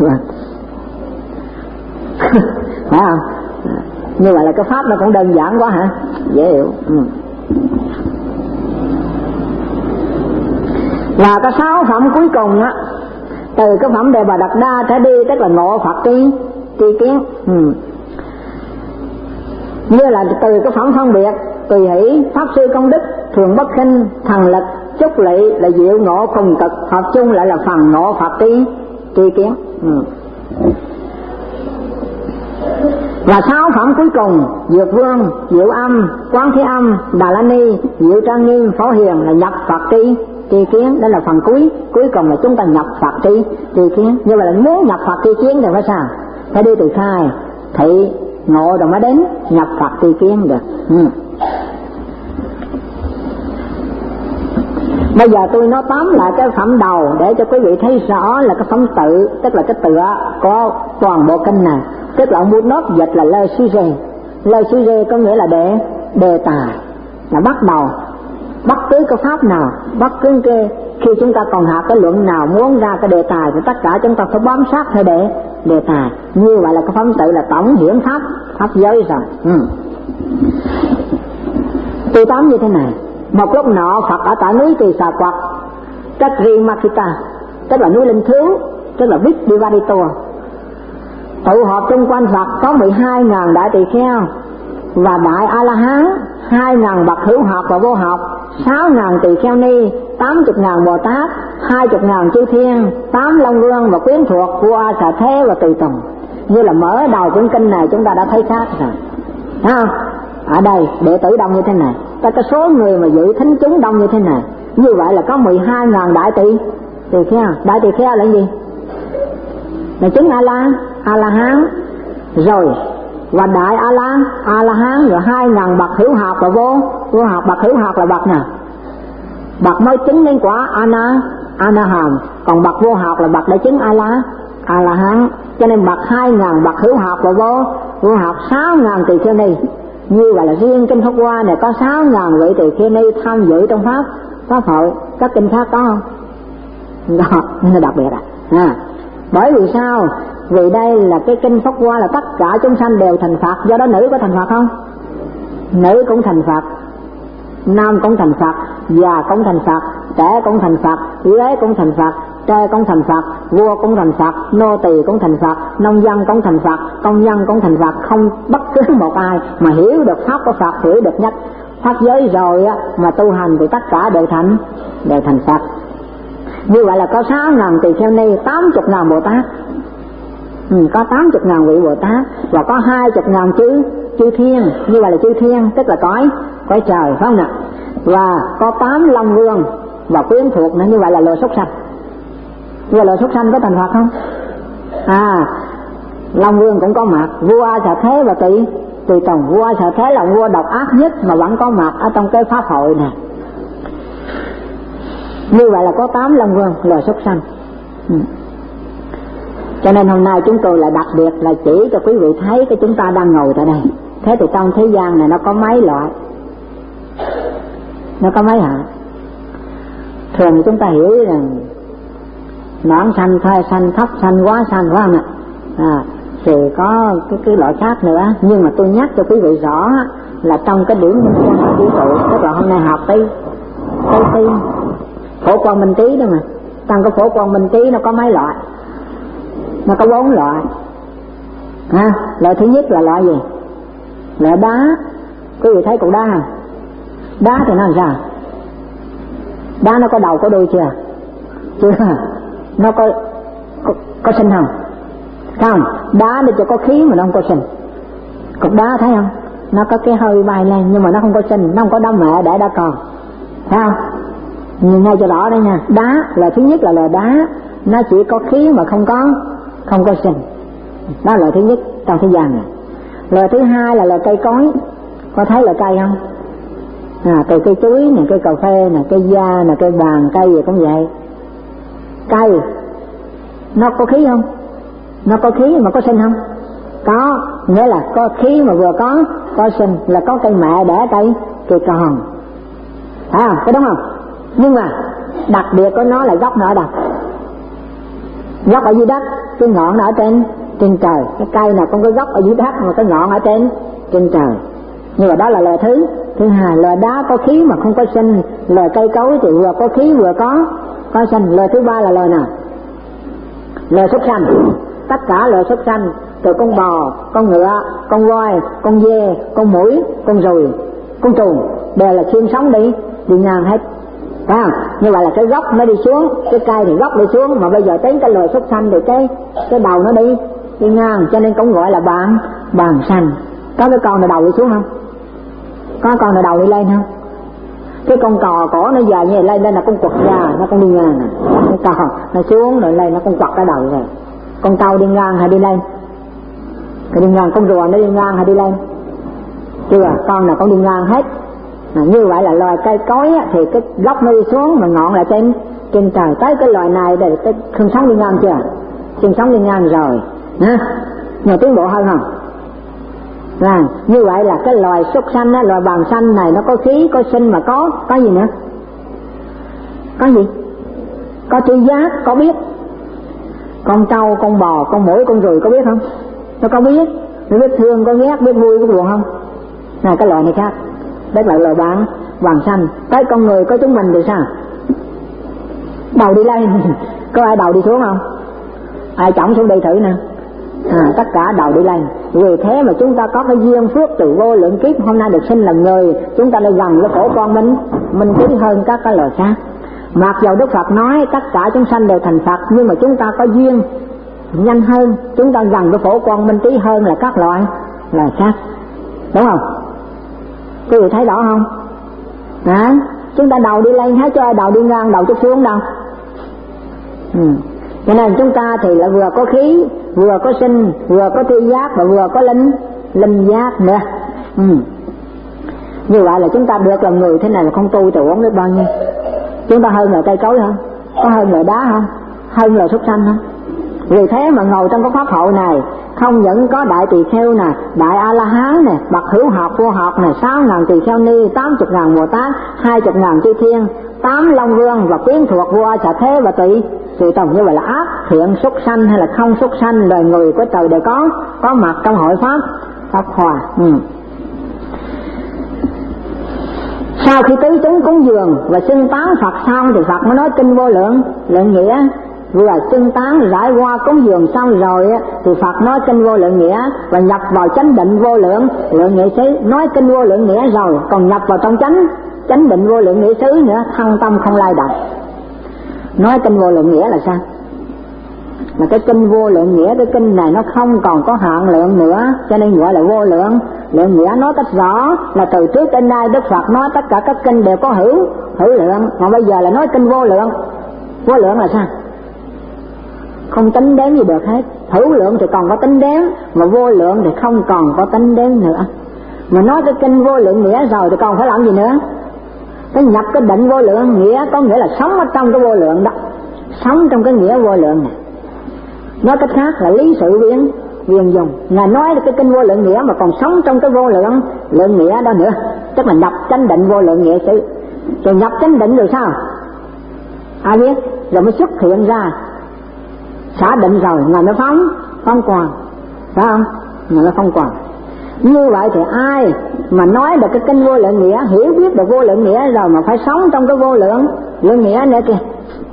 Phải không? Như vậy là cái pháp nó cũng đơn giản quá hả? Dễ hiểu. Ừ. Và cái sáu phẩm cuối cùng á, từ cái phẩm Đề Bà Đạt Đa trở đi, tức là ngộ Phật tri tri kiến. Ừ. Như là từ cái phẩm phân biệt, tùy hỷ, pháp sư công đức, thường bất khinh, thần lực, chúc lị là diệu ngộ cùng cực, hợp chung lại là phần ngộ Phật tri tri kiến. Ừ. Và sáu phẩm cuối cùng, Dược Vương, Diệu Âm, Quán Thế Âm, Đà La Ni, Diệu Trang Nghiêm, Phổ Hiền là nhập Phật tri tri kiến. Đó là phần cuối, cuối cùng là chúng ta nhập Phật tri tri kiến. Như vậy là muốn nhập Phật tri kiến thì phải sao? Phải đi từ khai, thị, ngộ rồi mới đến nhập Phật tri kiến được. Ừ. Bây giờ tôi nói tóm lại cái phẩm đầu để cho quý vị thấy rõ là cái phẩm tự, tức là cái tựa có toàn bộ kinh này. Tức là ông muốn nốt dịch là lơ suy rê. Lơ suy rê có nghĩa là đề, đề tài, là bắt đầu. Bất cứ cái pháp nào, bất cứ cái khi chúng ta còn học cái luận nào muốn ra cái đề tài thì tất cả chúng ta phải bám sát theo đề, đề tài. Như vậy là cái phẩm tự là tổng hiển pháp, pháp giới rồi. Ừ. Tôi tóm như thế này. Một lúc nọ Phật ở tại núi Tỳ Xà Quật, Cakri Makita, tức là núi linh thiếu, tức là Vidivadito. Tụ họp chung quanh Phật có mười hai ngàn đại tỳ kheo và đại A La Hán, hai ngàn bậc hữu học và vô học, sáu ngàn tỳ kheo ni, tám chục ngàn Bồ Tát, hai chục ngàn chư thiên, tám long vương và quyến thuộc, vua A Xà Thế và tùy tùng. Như là mở đầu cuốn kinh này chúng ta đã thấy khác rồi, thấy không? Ở đây đệ tử đông như thế này, ta cái số người mà dự thính chúng đông như thế này, như vậy là có mười hai ngàn đại tỳ tỳ kheo. Đại tỳ kheo là gì? Là chứng A La, A La Hán rồi, và đại A La, A La Hán, rồi hai ngàn bậc hữu học và vô vô học. Bậc hữu học là bậc nào? Bậc mới chứng đến quả Ana Ana Hàm. Còn bậc vô học là bậc đã chứng A La, A La Hán. Cho nên bậc hai ngàn bậc hữu học và vô vô học, sáu ngàn tỳ kheo ni. Như vậy là riêng kinh Pháp Hoa này có sáu ngàn vị tỳ kheo ni tham dự trong pháp pháp hội. Các kinh khác có không? Đó, nó đặc biệt à. à. Bởi vì sao? Vì đây là cái kinh Pháp Hoa là tất cả chúng sanh đều thành Phật, do đó nữ có thành Phật không? nữ cũng thành Phật, nam cũng thành Phật, già cũng thành Phật, trẻ cũng thành Phật, ghế cũng thành Phật, trai cũng thành Phật, vua cũng thành Phật, nô tỳ cũng thành Phật, nông dân cũng thành Phật, công nhân cũng thành Phật. Không bất cứ một ai mà hiểu được pháp của Phật, hiểu được nhất pháp giới rồi á, mà tu hành thì tất cả đều thành đều thành Phật. Như vậy là có sáu ngàn tỳ kheo ni, tám chục ngàn Bồ Tát, ừ, có tám chục ngàn vị Bồ Tát, và có hai chục ngàn chư chư thiên. Như vậy là chư thiên tức là cõi cõi trời, phải không nào? Và có tám long vương và quyến thuộc nữa. Như vậy là loài súc sanh. Như vậy loài súc sanh có thành Phật không? À, long vương cũng có mặt, vua A Xà Thế và tùy tùy tùng. Vua A Xà Thế là vua độc ác nhất mà vẫn có mặt ở trong cái pháp hội này. Như vậy là có tám long vương loài súc sanh. ừ. Cho nên hôm nay chúng tôi là đặc biệt là chỉ cho quý vị thấy cái chúng ta đang ngồi tại đây. Thế thì trong thế gian này nó có mấy loại, nó có mấy hả? Thường chúng ta hiểu rằng nõn sanh, thai sanh, thấp sanh, quá sanh, phải không ạ? À, thì có cái, cái loại khác nữa. Nhưng mà tôi nhắc cho quý vị rõ là trong cái điểm nhân gian của vũ trụ, tức là hôm nay học cái cái, cái phổ quang minh trí đó mà. Trong cái phổ quang minh trí nó có mấy loại? Nó có bốn loại. À, loại thứ nhất là loại gì? Loại đá. Quý vị thấy cục đá không? Đá thì nó làm sao? Đá nó có đầu có đuôi chưa? Chưa. Nó có có, có sinh không? Không. Đá nó chỉ có khí mà nó không có sinh. Cục đá thấy không? Nó có cái hơi bay lên nhưng mà nó không có sinh, nó không có đám mẹ để đá con, thấy không? Nhìn ngay cho rõ đây nha. Đá là thứ nhất là loại đá, nó chỉ có khí mà không có không có sinh. Đó là loại thứ nhất trong thế gian này. Loại thứ hai là loại cây cối. Có thấy loại cây không? À, từ cây chuối nè, cây cà phê nè, cây da nè, cây bàn, cây gì cũng vậy. Cây nó có khí không? Nó có khí mà có sinh không? Có, nghĩa là có khí mà vừa có có sinh, là có cây mẹ đẻ cây cây con. À, có đúng không? Nhưng mà đặc biệt của nó là gốc nó ở đâu? Gốc ở dưới đất, cái ngọn nó ở trên trên trời. Cái cây nào cũng có gốc ở dưới đất mà cái ngọn ở trên trên trời. Nhưng mà đó là loài thứ thứ hai. Loài đá có khí mà không có sinh. Loài cây cối thì vừa có khí vừa có có sinh. Loài thứ ba là loài nào? Loài súc sanh. Tất cả loài súc sanh, từ con bò, con ngựa, con voi, con dê, con muỗi, con ruồi, con trùng đều là chim sống đi đi ngang hết. Phải không? Như vậy là cái gốc nó đi xuống, cái cây thì gốc đi xuống, mà bây giờ đến cái loài súc sanh thì cái cái đầu nó đi đi ngang, cho nên cũng gọi là bàn bàn sanh. Có cái con nào đầu đi xuống không? Có con nào đầu đi lên không? Cái con cò cổ nó dài như vậy lên, lên là con quật ra, nó cũng đi ngang. Cái cò nó xuống rồi lên nó cũng quật cái đầu rồi. Con trâu đi ngang hay đi lên? Cái đi ngang. Con rùa nó đi ngang hay đi lên? Chưa, con nào cũng đi ngang hết. À, như vậy là loài cây cối á, thì cái gốc nó đi xuống mà ngọn là trên trên trời. Tới cái loài này để cái xương sống đi ngang chưa? Xương sống đi ngang rồi, ha? Nhiều tiến bộ hơn không? À, như vậy là cái loài súc sanh á, loài bàn sanh này nó có khí, có sinh mà có có gì nữa? Có gì? Có tri giác, có biết. Con trâu, con bò, con muỗi, con ruồi có biết không? Nó có biết. Nó biết thương, có ghét, biết vui, có buồn không? Này cái loài này khác. Đấy là loài bàn bàn sanh. Tới con người có chúng mình thì sao? Đầu đi lên. Có ai đầu đi xuống không? Ai chỏng xuống đây thử nè. À, tất cả đầu đi lên. Vì thế mà chúng ta có cái duyên phước từ vô lượng kiếp hôm nay được sinh làm người, chúng ta lại gần với khổ con mình mình quý hơn các cái loài khác. Mặc dầu Đức Phật nói tất cả chúng sanh đều thành Phật, nhưng mà chúng ta có duyên nhanh hơn, chúng ta gần với phổ quang minh trí hơn là các loại loài khác, đúng không? Quý vị thấy rõ không? À, chúng ta đầu đi lên hết, cho ai đầu đi ngang, đầu chút xuống đâu. Ừ. Cho nên chúng ta thì là vừa có khí, vừa có sinh, vừa có tri giác và vừa có linh linh giác nữa. Ừ. Như vậy là chúng ta được làm người thế này là không tu thì uống biết bao nhiêu. Chúng ta hơn là cây cối không? Có hơn là đá không? Hơn là súc sanh không? Vì thế mà ngồi trong cái pháp hội này không những có đại tỳ kheo nè, đại a la hán nè, bậc hữu học, vô học nè, sáu ngàn tỳ kheo ni, tám chục ngàn Bồ Tát, hai chục ngàn chư thiên, tám long vương và quyến thuộc vua A Xà Thế và tùy tùy tùng. Như vậy là ác thiện súc sanh hay là không súc sanh, loài người của trời đều có có mặt trong hội pháp pháp hòa. Ừ. Sau khi tứ chúng cúng dường và xưng tán Phật xong thì Phật mới nói kinh vô lượng lượng nghĩa. Vừa xưng tán giải qua cúng dường xong rồi thì Phật nói kinh vô lượng nghĩa và nhập vào chánh định vô lượng lượng nghĩa xứ. Nói kinh vô lượng nghĩa rồi còn nhập vào trong chánh chánh định vô lượng nghĩa xứ nữa, thăng tâm không lay động. Nói kinh vô lượng nghĩa là sao? Mà cái kinh vô lượng nghĩa, cái kinh này nó không còn có hạn lượng nữa, cho nên gọi là vô lượng lượng nghĩa. Nói cách rõ là từ trước đến nay Đức Phật nói tất cả các kinh đều có hữu hữu lượng, mà bây giờ là nói kinh vô lượng. Vô lượng là sao? Không tính đếm gì được hết. Hữu lượng thì còn có tính đếm, mà vô lượng thì không còn có tính đếm nữa. Mà nói cái kinh vô lượng nghĩa rồi thì còn phải làm gì nữa? Cái nhập cái định vô lượng nghĩa, có nghĩa là sống ở trong cái vô lượng đó, sống trong cái nghĩa vô lượng này. Nói cách khác là lý sự biến viên dùng. Ngài nói cái kinh vô lượng nghĩa mà còn sống trong cái vô lượng lượng nghĩa đó nữa, tức là nhập chánh định vô lượng nghĩa sự. Rồi nhập chánh định rồi sao? Ai biết? Rồi mới xuất hiện ra xả định rồi ngài mới phóng phóng quang, phải không? Ngài mới phóng quang. Như vậy thì ai mà nói được cái kinh vô lượng nghĩa, hiểu biết được vô lượng nghĩa rồi mà phải sống trong cái vô lượng lượng nghĩa nữa kìa.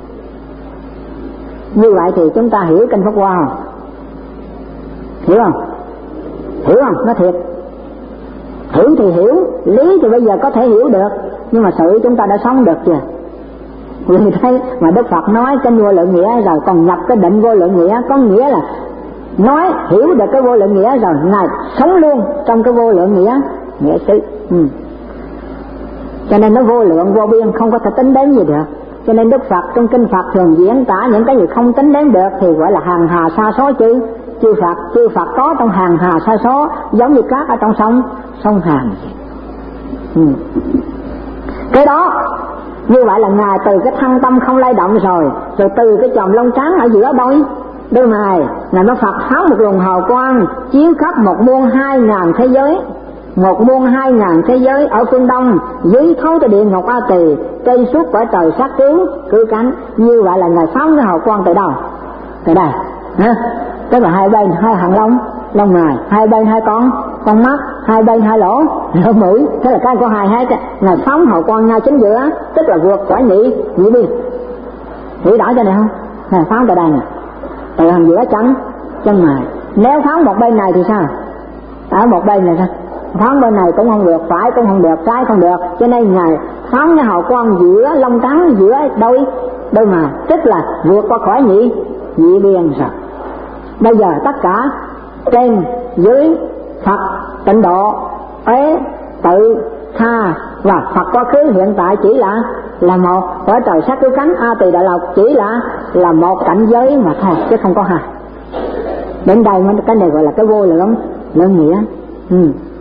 Như vậy thì chúng ta hiểu kinh Pháp Hoa không? Hiểu không? Hiểu không? Nó thiệt. Hiểu thì hiểu, lý thì bây giờ có thể hiểu được, nhưng mà sự chúng ta đã sống được chưa? Vì thế mà Đức Phật nói kinh vô lượng nghĩa rồi còn nhập cái định vô lượng nghĩa, có nghĩa là nói hiểu được cái vô lượng nghĩa rồi ngài sống luôn trong cái vô lượng nghĩa nghĩa xứ. Ừ. Cho nên nó vô lượng vô biên, không có thể tính đến gì được. Cho nên Đức Phật trong kinh Phật thường diễn tả những cái gì không tính đến được thì gọi là hàng hà sa số chư chư Phật. Chư Phật có trong hàng hà sa số, giống như cát ở trong sông sông Hàn. Ừ. Cái đó như vậy là ngài từ cái thân tâm không lay động rồi, rồi từ cái chòm lông trắng ở giữa đôi đôi mày, ngài mới Phật phóng một luồng hào quang chiếu khắp một muôn hai ngàn thế giới, một muôn hai ngàn thế giới ở phương đông, dưới thấu tới địa ngục A Tỳ, trên suốt cõi trời sát cứu cứu cánh. Như vậy là ngài phóng cái hào quang từ đâu? Từ đây, ha? Tức là hai bên hai hàng lông lông mày, hai bên hai con con mắt, hai bên hai lỗ lỗ mũi, thế là cái có hai hết. Ngài phóng hào quang nhau chính giữa, tức là vượt cõi nhị nhị biên. Hiểu rõ cho này không? Ngài phóng từ đây nè, từ hàng giữa chân chân mày. Nếu phóng một bên này thì sao? Ở một bên này sao? Phóng bên này cũng không được, phải cũng không được, trái không được. Cho nên ngài phóng cái hào quang giữa lông trắng, giữa đôi đôi mà, tức là vượt qua khỏi nhị nhị biên rồi. Bây giờ tất cả trên dưới Phật tịnh độ ế tự tha và Phật quá khứ hiện tại chỉ là là một, cõi trời sát cứu cánh A Tỳ Đại Lộc chỉ là là một cảnh giới mà thôi, chứ không có hai. Đến đây mới cái này gọi là cái vô lượng lượng nghĩa. Ừ.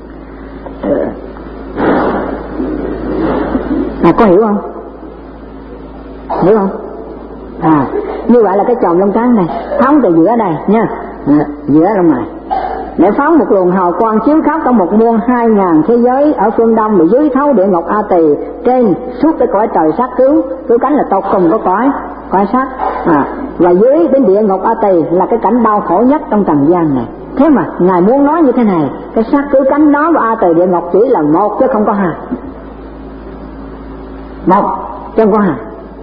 À, có hiểu không? Hiểu không? À, như vậy là cái chòm lông trắng này phóng từ giữa đây nha, à, giữa lông mày để phóng một luồng hào quang chiếu khắp trong một muôn hai ngàn thế giới ở phương đông, bị dưới thấu địa ngục A Tỳ, trên suốt cái cõi trời sát cứu cứu cánh là tột cùng có cõi cõi sát, à, và dưới đến địa ngục A Tỳ là cái cảnh đau khổ nhất trong trần gian này. Thế mà ngài muốn nói như thế này, cái sát cứu cánh đó và A Tỳ địa ngục chỉ là một chứ không có hai, một chứ không có hai.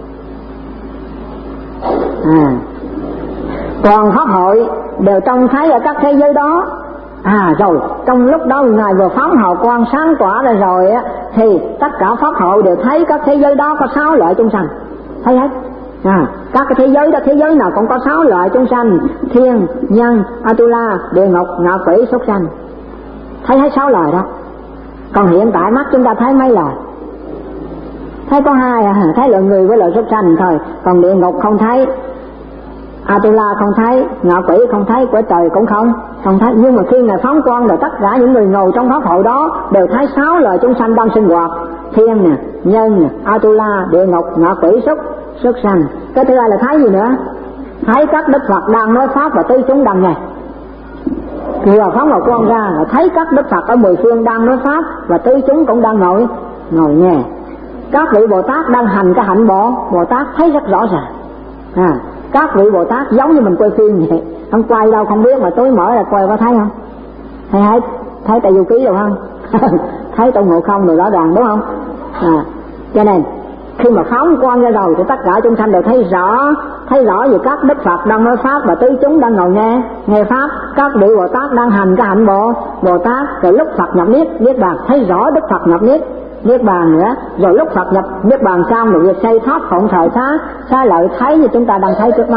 À, toàn pháp hội đều trông thấy ở các thế giới đó. À rồi, trong lúc đó ngài vừa phóng hào quang sáng tỏa ra rồi á, thì tất cả pháp hội đều thấy các thế giới đó có sáu loại chúng sanh, thấy hết. À, các cái thế giới đó, thế giới nào cũng có sáu loại chúng sanh: thiên, nhân, Atula, địa ngục, ngạ quỷ, súc sanh. Thấy hết sáu loại đó. Còn hiện tại mắt chúng ta thấy mấy loại? Thấy có hai à, thấy lượng người với loại súc sanh thôi. Còn địa ngục không thấy, Atula không thấy, ngạ quỷ không thấy, cõi trời cũng không không thấy. Nhưng mà khi ngài phóng quang rồi tất cả những người ngồi trong pháp hội đó đều thấy sáu loài chúng sanh đang sinh hoạt: thiên nè, nhân nè, Atula, địa ngục, ngạ quỷ, súc súc sanh. Cái thứ hai là thấy gì nữa? Thấy các đức Phật đang nói pháp và tứ chúng đang nghe. Vừa phóng vào quang ra là thấy các đức Phật ở mười phương đang nói pháp và tứ chúng cũng đang ngồi ngồi nghe. Các vị Bồ Tát đang hành cái hạnh bộ Bồ Tát thấy rất rõ ràng. À, các vị Bồ Tát giống như mình quay phim vậy, không quay đâu không biết mà tối mở là quay có thấy không? Thấy hết, thấy tại Du Ký rồi không? Thấy Tôn Ngộ Không rồi rõ ràng đúng không? À, cho nên khi mà phóng quang ra rồi thì tất cả chúng sanh đều thấy rõ, thấy rõ về các đức Phật đang nói pháp và tứ chúng đang ngồi nghe nghe pháp, các vị Bồ Tát đang hành cái hạnh bộ Bồ Tát, rồi lúc Phật nhập niết niết bàn thấy rõ đức Phật nhập niết niết bàn nữa, rồi lúc Phật nhập niết bàn xong rồi việc xây pháp phụng thời xá xá lợi thấy như chúng ta đang thấy trước mắt.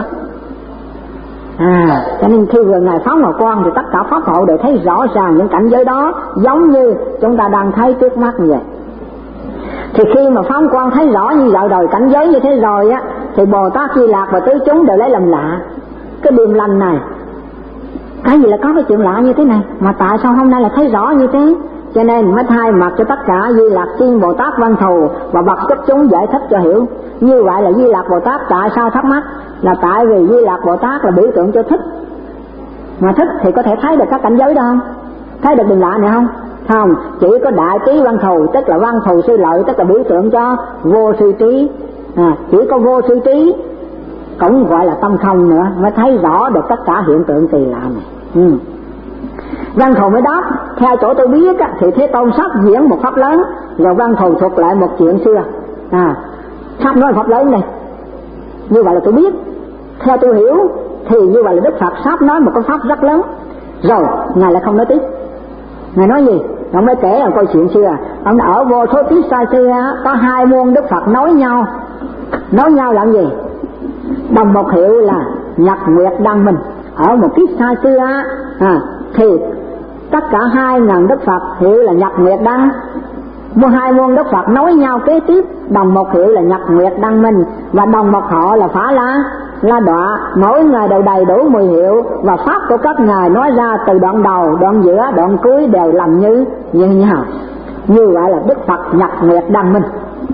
À, cho nên khi vừa ngài phóng vào quang thì tất cả pháp hộ đều thấy rõ ràng những cảnh giới đó giống như chúng ta đang thấy trước mắt như vậy. Thì khi mà phóng quang thấy rõ như vậy rồi, cảnh giới như thế rồi á, thì Bồ Tát Di Lạc và tứ chúng đều lấy làm lạ cái điềm lành này. Cái gì là có cái chuyện lạ như thế này mà tại sao hôm nay là thấy rõ như thế? Cho nên mới thay mặt cho tất cả Di Lạc Chiên Bồ Tát Văn Thù và bậc chấp chúng giải thích cho hiểu. Như vậy là Di Lạc Bồ Tát tại sao thắc mắc? Là tại vì Di Lạc Bồ Tát là biểu tượng cho thích. Mà thích thì có thể thấy được các cảnh giới đó không? Thấy được điềm lạ này không? Không, chỉ có đại trí Văn Thù, tức là Văn Thù Sư Lợi, tức là biểu tượng cho vô sư trí. À, chỉ có vô sư trí cũng gọi là tâm không nữa mới thấy rõ được tất cả hiện tượng kỳ lạ này. Ừ. Văn Thù mới đáp, theo chỗ tôi biết á, thì Thế Tôn sắp diễn một pháp lớn. Rồi Văn Thù thuật lại một chuyện xưa. À, sắp nói pháp lớn này. Như vậy là tôi biết. Theo tôi hiểu thì như vậy là Đức Phật sắp nói một cái pháp rất lớn. Rồi ngài lại không nói tiếp. Ngài nói gì? Ông mới kể là câu chuyện xưa. Ông ở vô số tiết xa xưa có hai môn Đức Phật nói nhau. Nói nhau làm gì? Đồng một hiệu là Nhật Nguyệt Đăng Minh. Ở một tiết xa xưa à, thì tất cả hai ngàn Đức Phật hiệu là Nhật Nguyệt Đăng. Một hai môn Đức Phật nói nhau kế tiếp đồng một hiệu là Nhật Nguyệt Đăng Minh, và đồng một họ là Phá La La Đọa. Mỗi ngày đều đầy đủ mười hiệu, và pháp của các ngài nói ra từ đoạn đầu, đoạn giữa, đoạn cuối đều làm như như nhau. Như vậy là Đức Phật Nhật Nguyệt Đăng Minh.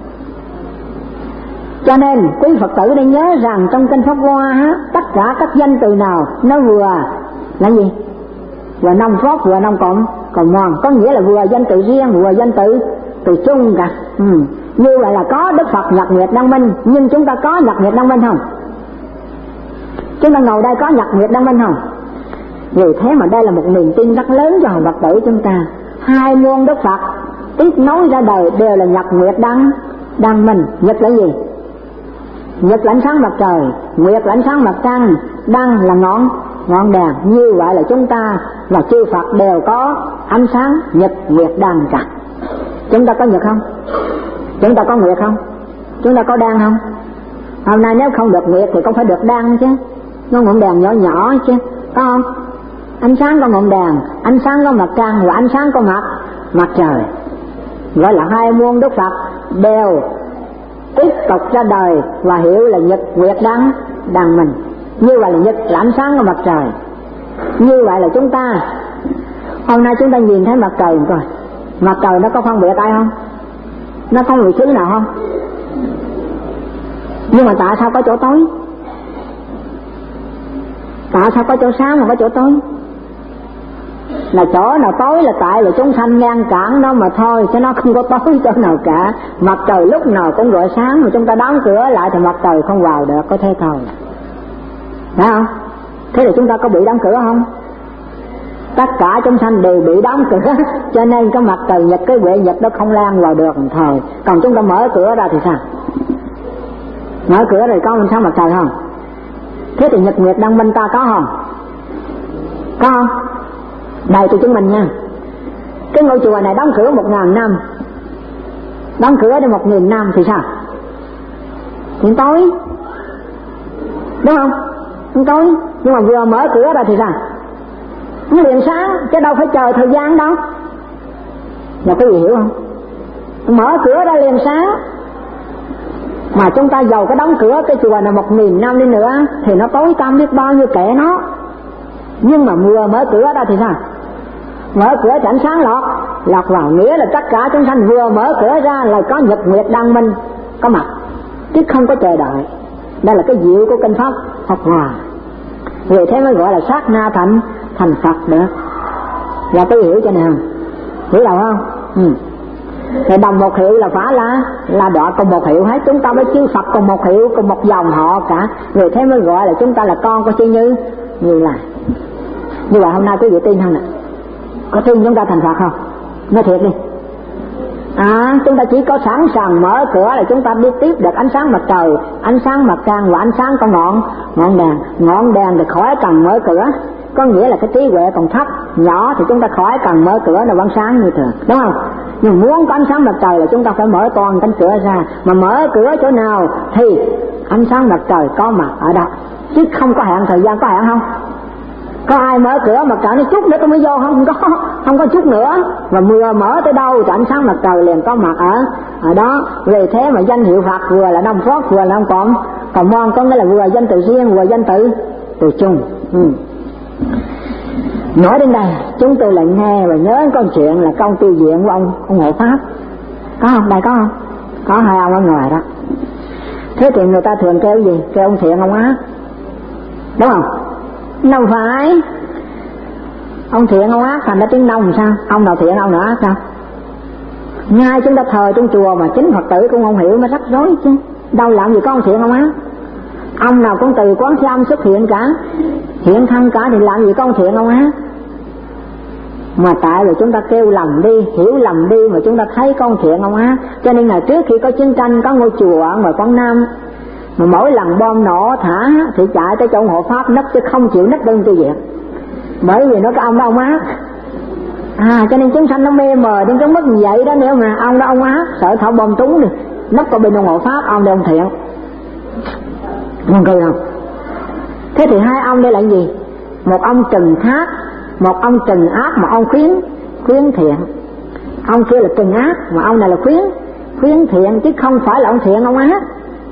Cho nên quý Phật tử nên nhớ rằng trong kinh Pháp Hoa tất cả các danh từ nào nó vừa là gì? Vừa nông phốt, vừa nông cộng còn mòn, có nghĩa là vừa danh từ riêng, vừa danh từ từ chung cả. Ừ. Như vậy là có Đức Phật Nhật Nguyệt Đăng Minh, nhưng chúng ta có Nhật Nguyệt Đăng Minh không? Chúng ta ngồi đây có Nhật Nguyệt Đăng Minh không? Vì thế mà đây là một niềm tin rất lớn cho Phật tử chúng ta. Hai môn Đức Phật tiếp nối ra đời đều là Nhật Nguyệt Đăng Đăng Minh. Nhật là gì? Nhật là ánh sáng mặt trời, Nguyệt là ánh sáng mặt trăng, Đăng là ngọn ngọn đèn. Như vậy là chúng ta và chư Phật đều có ánh sáng Nhật Nguyệt Đăng cả. Chúng ta có Nhật không? Chúng ta có Nguyệt không? Chúng ta có Đăng không? Hôm nay nếu không được Nguyệt thì cũng phải được Đăng chứ. Nó ngọn đèn nhỏ nhỏ chứ, có không? Ánh sáng có ngọn đèn, ánh sáng có mặt trăng và ánh sáng có mặt mặt trời. Gọi là hai môn Đức Phật đều tiếp tục ra đời và hiểu là Nhật Nguyệt Đăng Đăng Minh. Như vậy là Nhật là ánh sáng của mặt trời. Như vậy là chúng ta hôm nay chúng ta nhìn thấy mặt trời rồi, mặt trời nó có phân biệt ai không? Nó có vị trí nào không? Nhưng mà tại sao có chỗ tối? Tại sao có chỗ sáng mà có chỗ tối? Là chỗ nào tối là tại là chúng sanh ngăn cản nó mà thôi, chứ nó không có tối chỗ nào cả. Mặt trời lúc nào cũng rọi sáng, mà chúng ta đóng cửa lại thì mặt trời không vào được, có thế thôi. Phải không? Thế là chúng ta có bị đóng cửa không? Tất cả chúng sanh đều bị đóng cửa, cho nên cái mặt trời nhật, cái huệ nhật đó không lan vào được thôi. Còn chúng ta mở cửa ra thì sao? Mở cửa rồi có ánh sáng mặt trời không? Thế thì Nhật Nguyệt Đăng Minh ta có không? Có không? Đây tôi chứng minh nha. Cái ngôi chùa này đóng cửa một ngàn năm, đóng cửa đến một nghìn năm thì sao? Thì tối, đúng không? Không tối, nhưng mà vừa mở cửa ra thì sao? Nó liền sáng, chứ đâu phải chờ thời gian đâu. Là quý vị hiểu không? Mở cửa ra liền sáng. Mà chúng ta giàu cái đóng cửa cái chùa này một nghìn năm đi nữa thì nó tối tăm biết bao nhiêu kệ nó. Nhưng mà vừa mở cửa ra thì sao? Mở cửa thì ánh sáng lọt lọt vào, nghĩa là tất cả chúng sanh vừa mở cửa ra là có Nhật Nguyệt Đăng Minh có mặt, chứ không có chờ đợi. Đây là cái diệu của kinh pháp Pháp Hoa. Vì thế mới gọi là sát na thành thành Phật nữa. Là tôi hiểu cho nào? Hiểu đâu không? Ừ. Thì đồng một hiệu là Phá La La Đọa cùng một hiệu hết. Chúng ta với chư Phật cùng một hiệu, cùng một dòng họ cả. Vì thế mới gọi là chúng ta là con của chư Như Như Lai. Như vậy hôm nay quý vị tin không nè? Có tin chúng ta thành Phật không? Nói thiệt đi. À, chúng ta chỉ có sẵn sàng mở cửa là chúng ta đi tiếp được ánh sáng mặt trời, ánh sáng mặt trăng và ánh sáng của ngọn ngọn đèn. Ngọn đèn thì khỏi cần mở cửa, có nghĩa là cái trí huệ còn thấp nhỏ thì chúng ta khỏi cần mở cửa là vẫn sáng như thường, đúng không? Nhưng muốn có ánh sáng mặt trời là chúng ta phải mở toàn cánh cửa ra, mà mở cửa chỗ nào thì ánh sáng mặt trời có mặt ở đó, chứ không có hẹn thời gian. Có hẹn không? Có ai mở cửa mặt trời nói chút nữa tôi mới vô không? Không có, không có chút nữa. Và mưa mở tới đâu thì ánh sáng mặt trời liền có mặt ở ở đó. Vì thế mà danh hiệu Phật vừa là năm phước vừa là năm cộng. Còn môn có nghĩa là vừa danh từ riêng vừa danh từ từ chung. Ừ. Nói đến đây chúng tôi lại nghe và nhớ câu chuyện là câu tiêu diện của ông ông Hộ Pháp. Có không? Đây có không? Có hai ông ở ngoài đó. Thế thì người ta thường kêu gì? Kêu ông thiện ông ác, đúng không? Đâu phải. Ông thiện ông ác thành ra tiếng Đông làm sao? Ông nào thiện ông nào ác sao? Ngay chúng ta thờ trong chùa mà chính Phật tử cũng không hiểu, nó rắc rối chứ. Đâu làm gì có ông thiện ông ác. Ông nào cũng từ Quán Thế Âm xuất hiện cả, hiện thân cả, thì làm gì có ông thiện ông ác. Mà tại vì chúng ta kêu lầm đi, hiểu lầm đi mà chúng ta thấy con thiện ông ác. Cho nên là trước khi có chiến tranh có ngôi chùa ở ngoài Quảng Nam, mà mỗi lần bom nổ thả thì chạy tới chỗ Hộ Pháp nấp, chứ không chịu nấp đơn tiêu diệt, bởi vì nó cái ông đó ông ác. À cho nên chúng sanh nó mê mờ đến chúng mất như vậy đó. Nếu mà ông đó ông ác, sợ thảo bom trúng đi, nấp vào bên ông Hộ Pháp, ông đây ông thiện. Ngon cười không? Thế thì hai ông đây là gì? Một ông trừng thác, một ông trừng ác, mà ông khuyến khuyến thiện. Ông kia là trừng ác mà ông này là khuyến khuyến thiện, chứ không phải là ông thiện ông ác.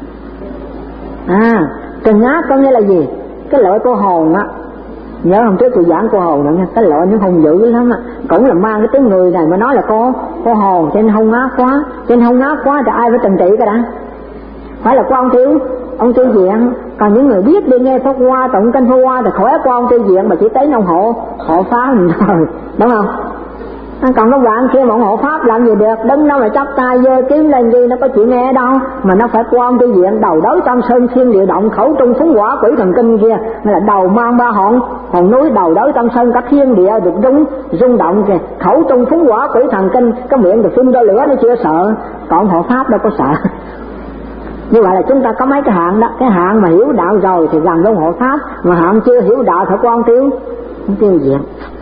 À trừng ác có nghĩa là gì? Cái loại cô hồn á, nhớ hôm trước tôi giảng cô hồn nữa nha, cái loại nó hung dữ lắm á, cũng là mang cái tiếng người này mà nói là cô cô hồn, cho nên hung ác quá, cho nên hung ác quá thì ai phải trừng trị cái đã? Phải là của ông tiêu ông tiêu diện. Còn những người biết đi nghe pháp hoa tụng kinh pháp hoa thì khỏi qua ông tiêu diện, mà chỉ tới ông hộ hộ pháp mình thôi, đúng không? Còn có bạn kia mà ông hộ pháp làm gì được, đứng đâu mà chắp tay giơ kiếm lên đi, nó có chuyện nghe đâu, mà nó phải qua ông tiêu diện. Đầu đối tam sơn thiên địa động, khẩu trung phúng quả quỷ thần kinh kia, nghĩa là đầu mang ba hòn hòn núi, đầu đối tam sơn cả thiên địa được rung rung động kìa, khẩu trung phúng quả quỷ thần kinh, cái miệng được phun ra lửa nó chưa sợ, còn hộ pháp đâu có sợ. Như vậy là chúng ta có mấy cái hạng đó. Cái hạng mà hiểu đạo rồi thì gần với Hộ Pháp, mà hạng chưa hiểu đạo phải quan tiêu không tiêu diệt.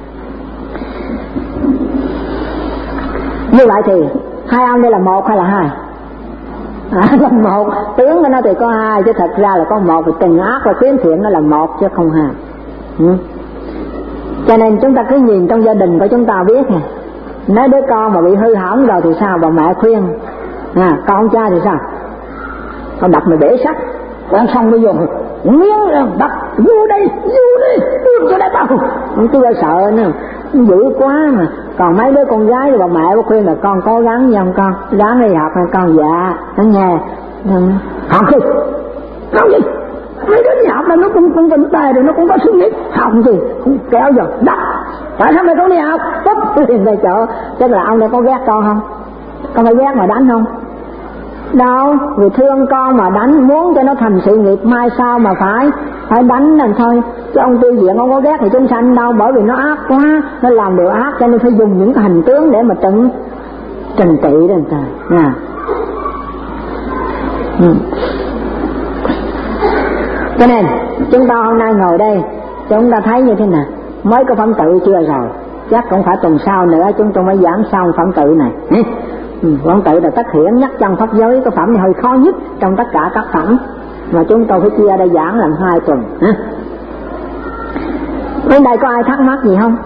Như vậy thì hai ông đây là một hay là hai? À, là một. Tướng của nó thì có hai, chứ thật ra là có một. Vì trừng ác và khuyến thiện nó là một chứ không hai. Ừ. Cho nên chúng ta cứ nhìn trong gia đình của chúng ta biết nè, nếu đứa con mà bị hư hỏng rồi thì sao? Bà mẹ khuyên à, con cha thì sao? Con đập mày bể sắt, con xong bây giờ miếng đập vô đây, vô đây, vô đây tao. Tôi sợ nữa, dữ quá mà. Còn mấy đứa con gái thì bà mẹ có khuyên là con cố gắng nha con, ráng đi học con. Dạ, nó nghe. Học gì? Học gì? Mấy đứa đi học là nó cũng cũng vững tay rồi, nó cũng có suy nghĩ. Học gì? Không kéo giờ, đập. Tại sao mày không đi học? Tốt, thì về chỗ. Chắc là ông này có ghét con không? Con phải ghét mà đánh không? Đâu, vì thương con mà đánh, muốn cho nó thành sự nghiệp mai sau mà phải phải đánh là thôi. Chứ ông tiêu diện không có ghét thì chúng sanh đâu, bởi vì nó ác quá, nó làm điều ác, cho nên phải dùng những cái hành tướng để mà trừng trừng trị đó trời nha. Ừ. Cho nên chúng ta hôm nay ngồi đây, chúng ta thấy như thế nào? Mới có phẩm tự chưa rồi, chắc cũng phải tuần sau nữa chúng tôi mới giảng xong phẩm tự này. Ừ, phẩm tự là tất hiển nhất trong pháp giới, cái phẩm này hơi khó nhất trong tất cả các phẩm, mà chúng tôi phải chia ra giảng làm hai tuần. Ha? Bên đây có ai thắc mắc gì không?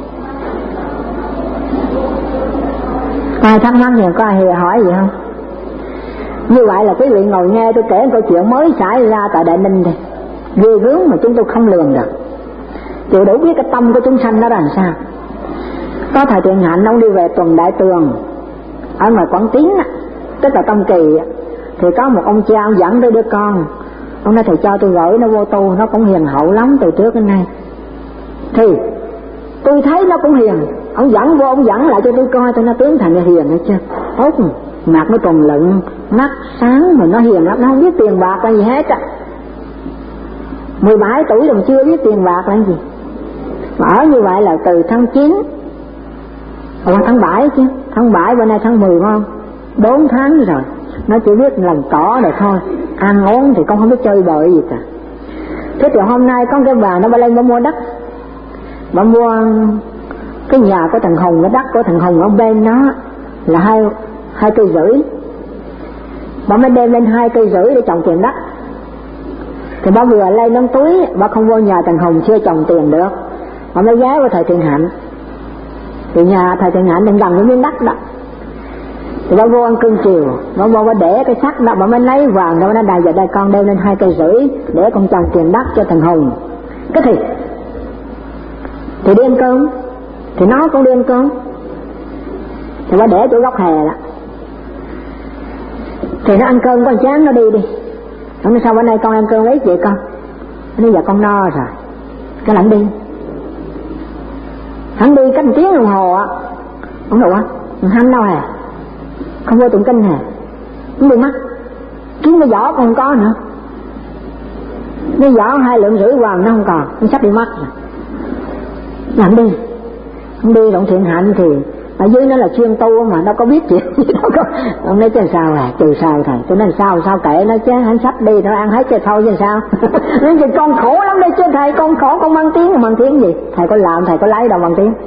Có ai thắc mắc gì, có ai hỏi gì không? Như vậy là quý vị ngồi nghe tôi kể câu chuyện mới xảy ra tại Đại Ninh đây, ghê gớm mà chúng tôi không lường được. Chịu đủ biết cái tâm của chúng sanh đó là làm sao. Có thầy Thiện Hạnh ông đi về tuần Đại Tường ở ngoài Quảng Tín, tức là Tâm Kỳ, thì có một ông cha ông dẫn tới đứa con. Ông nói thầy cho tôi gửi nó vô tu, nó cũng hiền hậu lắm từ trước đến nay. Thì tôi thấy nó cũng hiền, ông dẫn vô, ông dẫn lại cho tôi coi, tôi nó tướng thành nó hiền hết chứ. Tốt, mặt nó tròn lựng, mắt sáng mà nó hiền lắm, nó không biết tiền bạc là gì hết á. mười bảy tuổi rồi mà chưa biết tiền bạc là gì. Mà ở như vậy là từ tháng chín qua tháng bảy chứ. tháng bảy bữa nay tháng mười không? Bốn tháng rồi. Nó chỉ biết làm cỏ rồi thôi. Ăn uống thì con không biết chơi bời gì cả. Thế thì hôm nay có cái bà nó bà lên bà mua đất. Bà mua cái nhà của thằng Hùng, cái đất của thằng Hùng ở bên nó là hai hai cây rưỡi. Bà mới đem lên hai cây rưỡi để trồng tiền đất. Thì bà vừa lên nón túi, bà không vô nhà thằng Hùng chưa trồng tiền được. Bà mới ghé vào thầy Thiện Hạnh. Thì nhà thầy Thiện Hạnh đang gần cái miếng đất đó. Thì bà vô ăn cơm chiều, bà vô bà để cái sắt đó, bà mới lấy vàng đó, nó đài giờ đây con đem lên hai cây rưỡi để con trồng tiền đất cho thằng Hùng. Cái thì thì đi ăn cơm, thì nó cũng đi ăn cơm. Thì bà để chỗ góc hè đó. Thì nó ăn cơm có chán nó đi đi. Nó nói sao bữa nay con ăn cơm lấy vậy con? Nó nói giờ con no rồi. Cái lạnh đi. Hắn đi cách một tiếng đồng hồ á. Ông nói quá, hắn đâu hả? Không vô tụng kinh hả? Không đi mắt. Kiếm cái giỏ còn không có nữa. Cái giỏ hai lượng rưỡi vàng nó không còn. Nó sắp đi mất rồi. Làm đi. Không đi Động Thiện Hạnh thì ở dưới nó là chuyên tu mà đâu có biết chuyện gì đâu có. Ông nói chứ sao à, trừ sao thầy. Tôi nói sao sao kệ nó chứ, hắn sắp đi nó ăn hết chứ thôi chứ sao. Nói chứ con khổ lắm đây chứ thầy, con khổ con mang tiếng mang tiếng gì. Thầy có làm thầy có lấy đâu mang tiếng.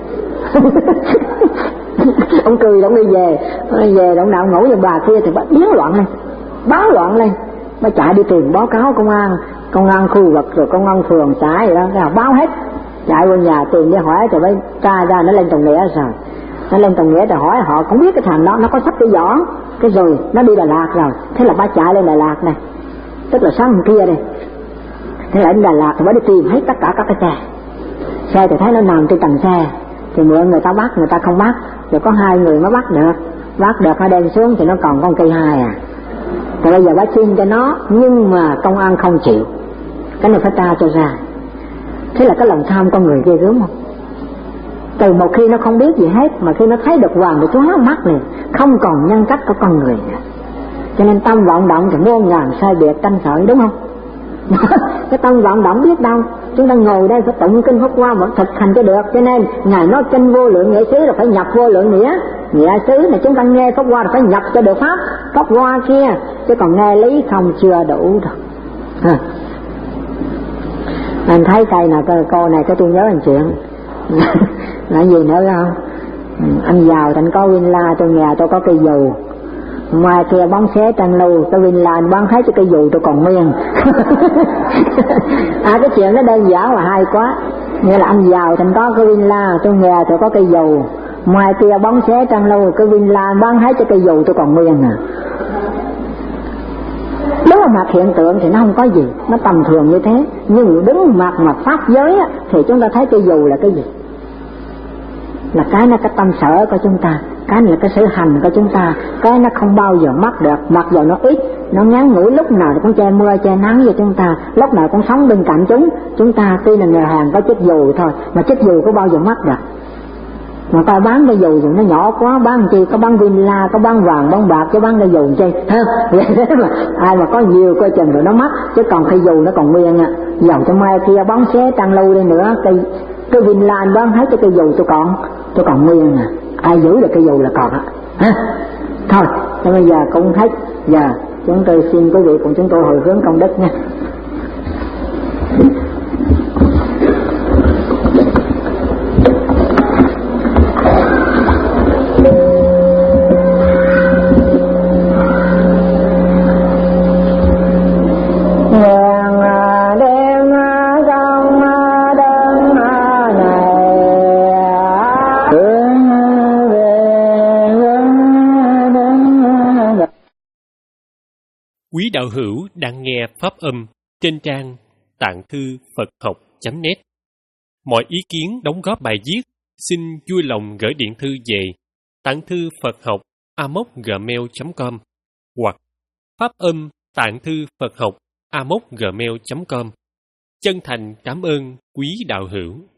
Ông cười ông đi về, ông về ông nào ngủ với bà kia thì bà biến loạn lên, báo loạn lên, bà chạy đi tìm báo cáo công an, công an khu vực rồi công an phường xã gì đó, cái báo hết, chạy vô nhà tìm đi hỏi rồi mới tra ra nó lên Tổng Nghĩa rồi, nó lên Tổng Nghĩa rồi hỏi họ cũng biết cái thằng đó nó có sắp cái giỏ, cái rồi nó đi Đà Lạt rồi, thế là bà chạy lên Đà Lạt này, tức là sáng hôm kia đây, thế là đến Đà Lạt thì bà đi tìm hết tất cả các cái xe, xe thì thấy nó nằm trên tầng xe. Thì mượn người ta bắt, người ta không bắt. Rồi có hai người mới bắt được. Bắt được nó đem xuống thì nó còn con cây hai à. Rồi bây giờ bác xin cho nó, nhưng mà công an không chịu. Cái này phải tra cho ra. Thế là cái lòng tham con người ghê gớm không? Từ một khi nó không biết gì hết, mà khi nó thấy được vàng thì chóa mắt liền, không còn nhân cách của con người nữa. Cho nên tâm vọng động thì muôn ngàn sai biệt tranh sợi, đúng không? Cái tâm vọng động biết đâu. Chúng ta ngồi đây phải tụng kinh Pháp Hoa vẫn thực hành cho được. Cho nên Ngài nói kinh vô lượng nghĩa xứ là phải nhập vô lượng nghĩa. Nghĩa xứ là chúng ta nghe Pháp Hoa là phải nhập cho được Pháp Pháp Hoa kia. Chứ còn nghe lý không chưa đủ đâu à. Anh thấy cây nào cô này cái tôi nhớ anh chuyện là gì nữa không? Anh giàu thành có villa, tôi nghèo tôi có cây dù. Ngoài kia bóng xé trăng lưu, cái villa anh bán hết cho cây dù tôi còn nguyên. À cái chuyện nó đơn giản là hay quá. Nghĩa là anh giàu thành có cái villa, tôi nghèo tôi có cây dù. Ngoài kia bóng xé trăng lưu, cái villa anh bán hết cho cây dù tôi còn nguyên à. Đứng ở mặt hiện tượng thì nó không có gì, nó tầm thường như thế. Nhưng đứng mặt mà pháp giới á, thì chúng ta thấy cây dù là cái gì? Là cái nó cái tâm sở của chúng ta, cái là cái sự hành của chúng ta, cái nó không bao giờ mất được, mặc dù nó ít, nó ngắn ngủi, lúc nào cũng che mưa che nắng cho chúng ta, lúc nào cũng sống bên cạnh chúng. Chúng ta tuy là nghèo hèn có chiếc dù thôi, mà chiếc dù có bao giờ mất được. Mà ta bán cái dù thì nó nhỏ quá, bán chi, có bán villa, có bán vàng, bán bạc, chứ bán cái dù chi, ha? Vậy mà ai mà có nhiều coi chừng rồi nó mất, chứ còn cái dù nó còn nguyên à. Dòng cho mai kia bóng xé trăng lâu đi nữa, cây cái villa anh bán hết cho cây dù tôi còn, tôi còn nguyên à. Ai giữ được cây dù là còn á, ha? Thôi, thế bây giờ cũng hết, giờ chúng tôi xin quý vị cùng chúng tôi hồi hướng công đức nha. Quý đạo hữu đang nghe pháp âm trên trang tạng thư Phật học chấm net. Mọi ý kiến đóng góp bài viết xin vui lòng gửi điện thư về tạng thư Phật học a m o c gmail chấm com hoặc pháp âm tạng thư Phật học a m o c gmail chấm com. Chân thành cảm ơn quý đạo hữu.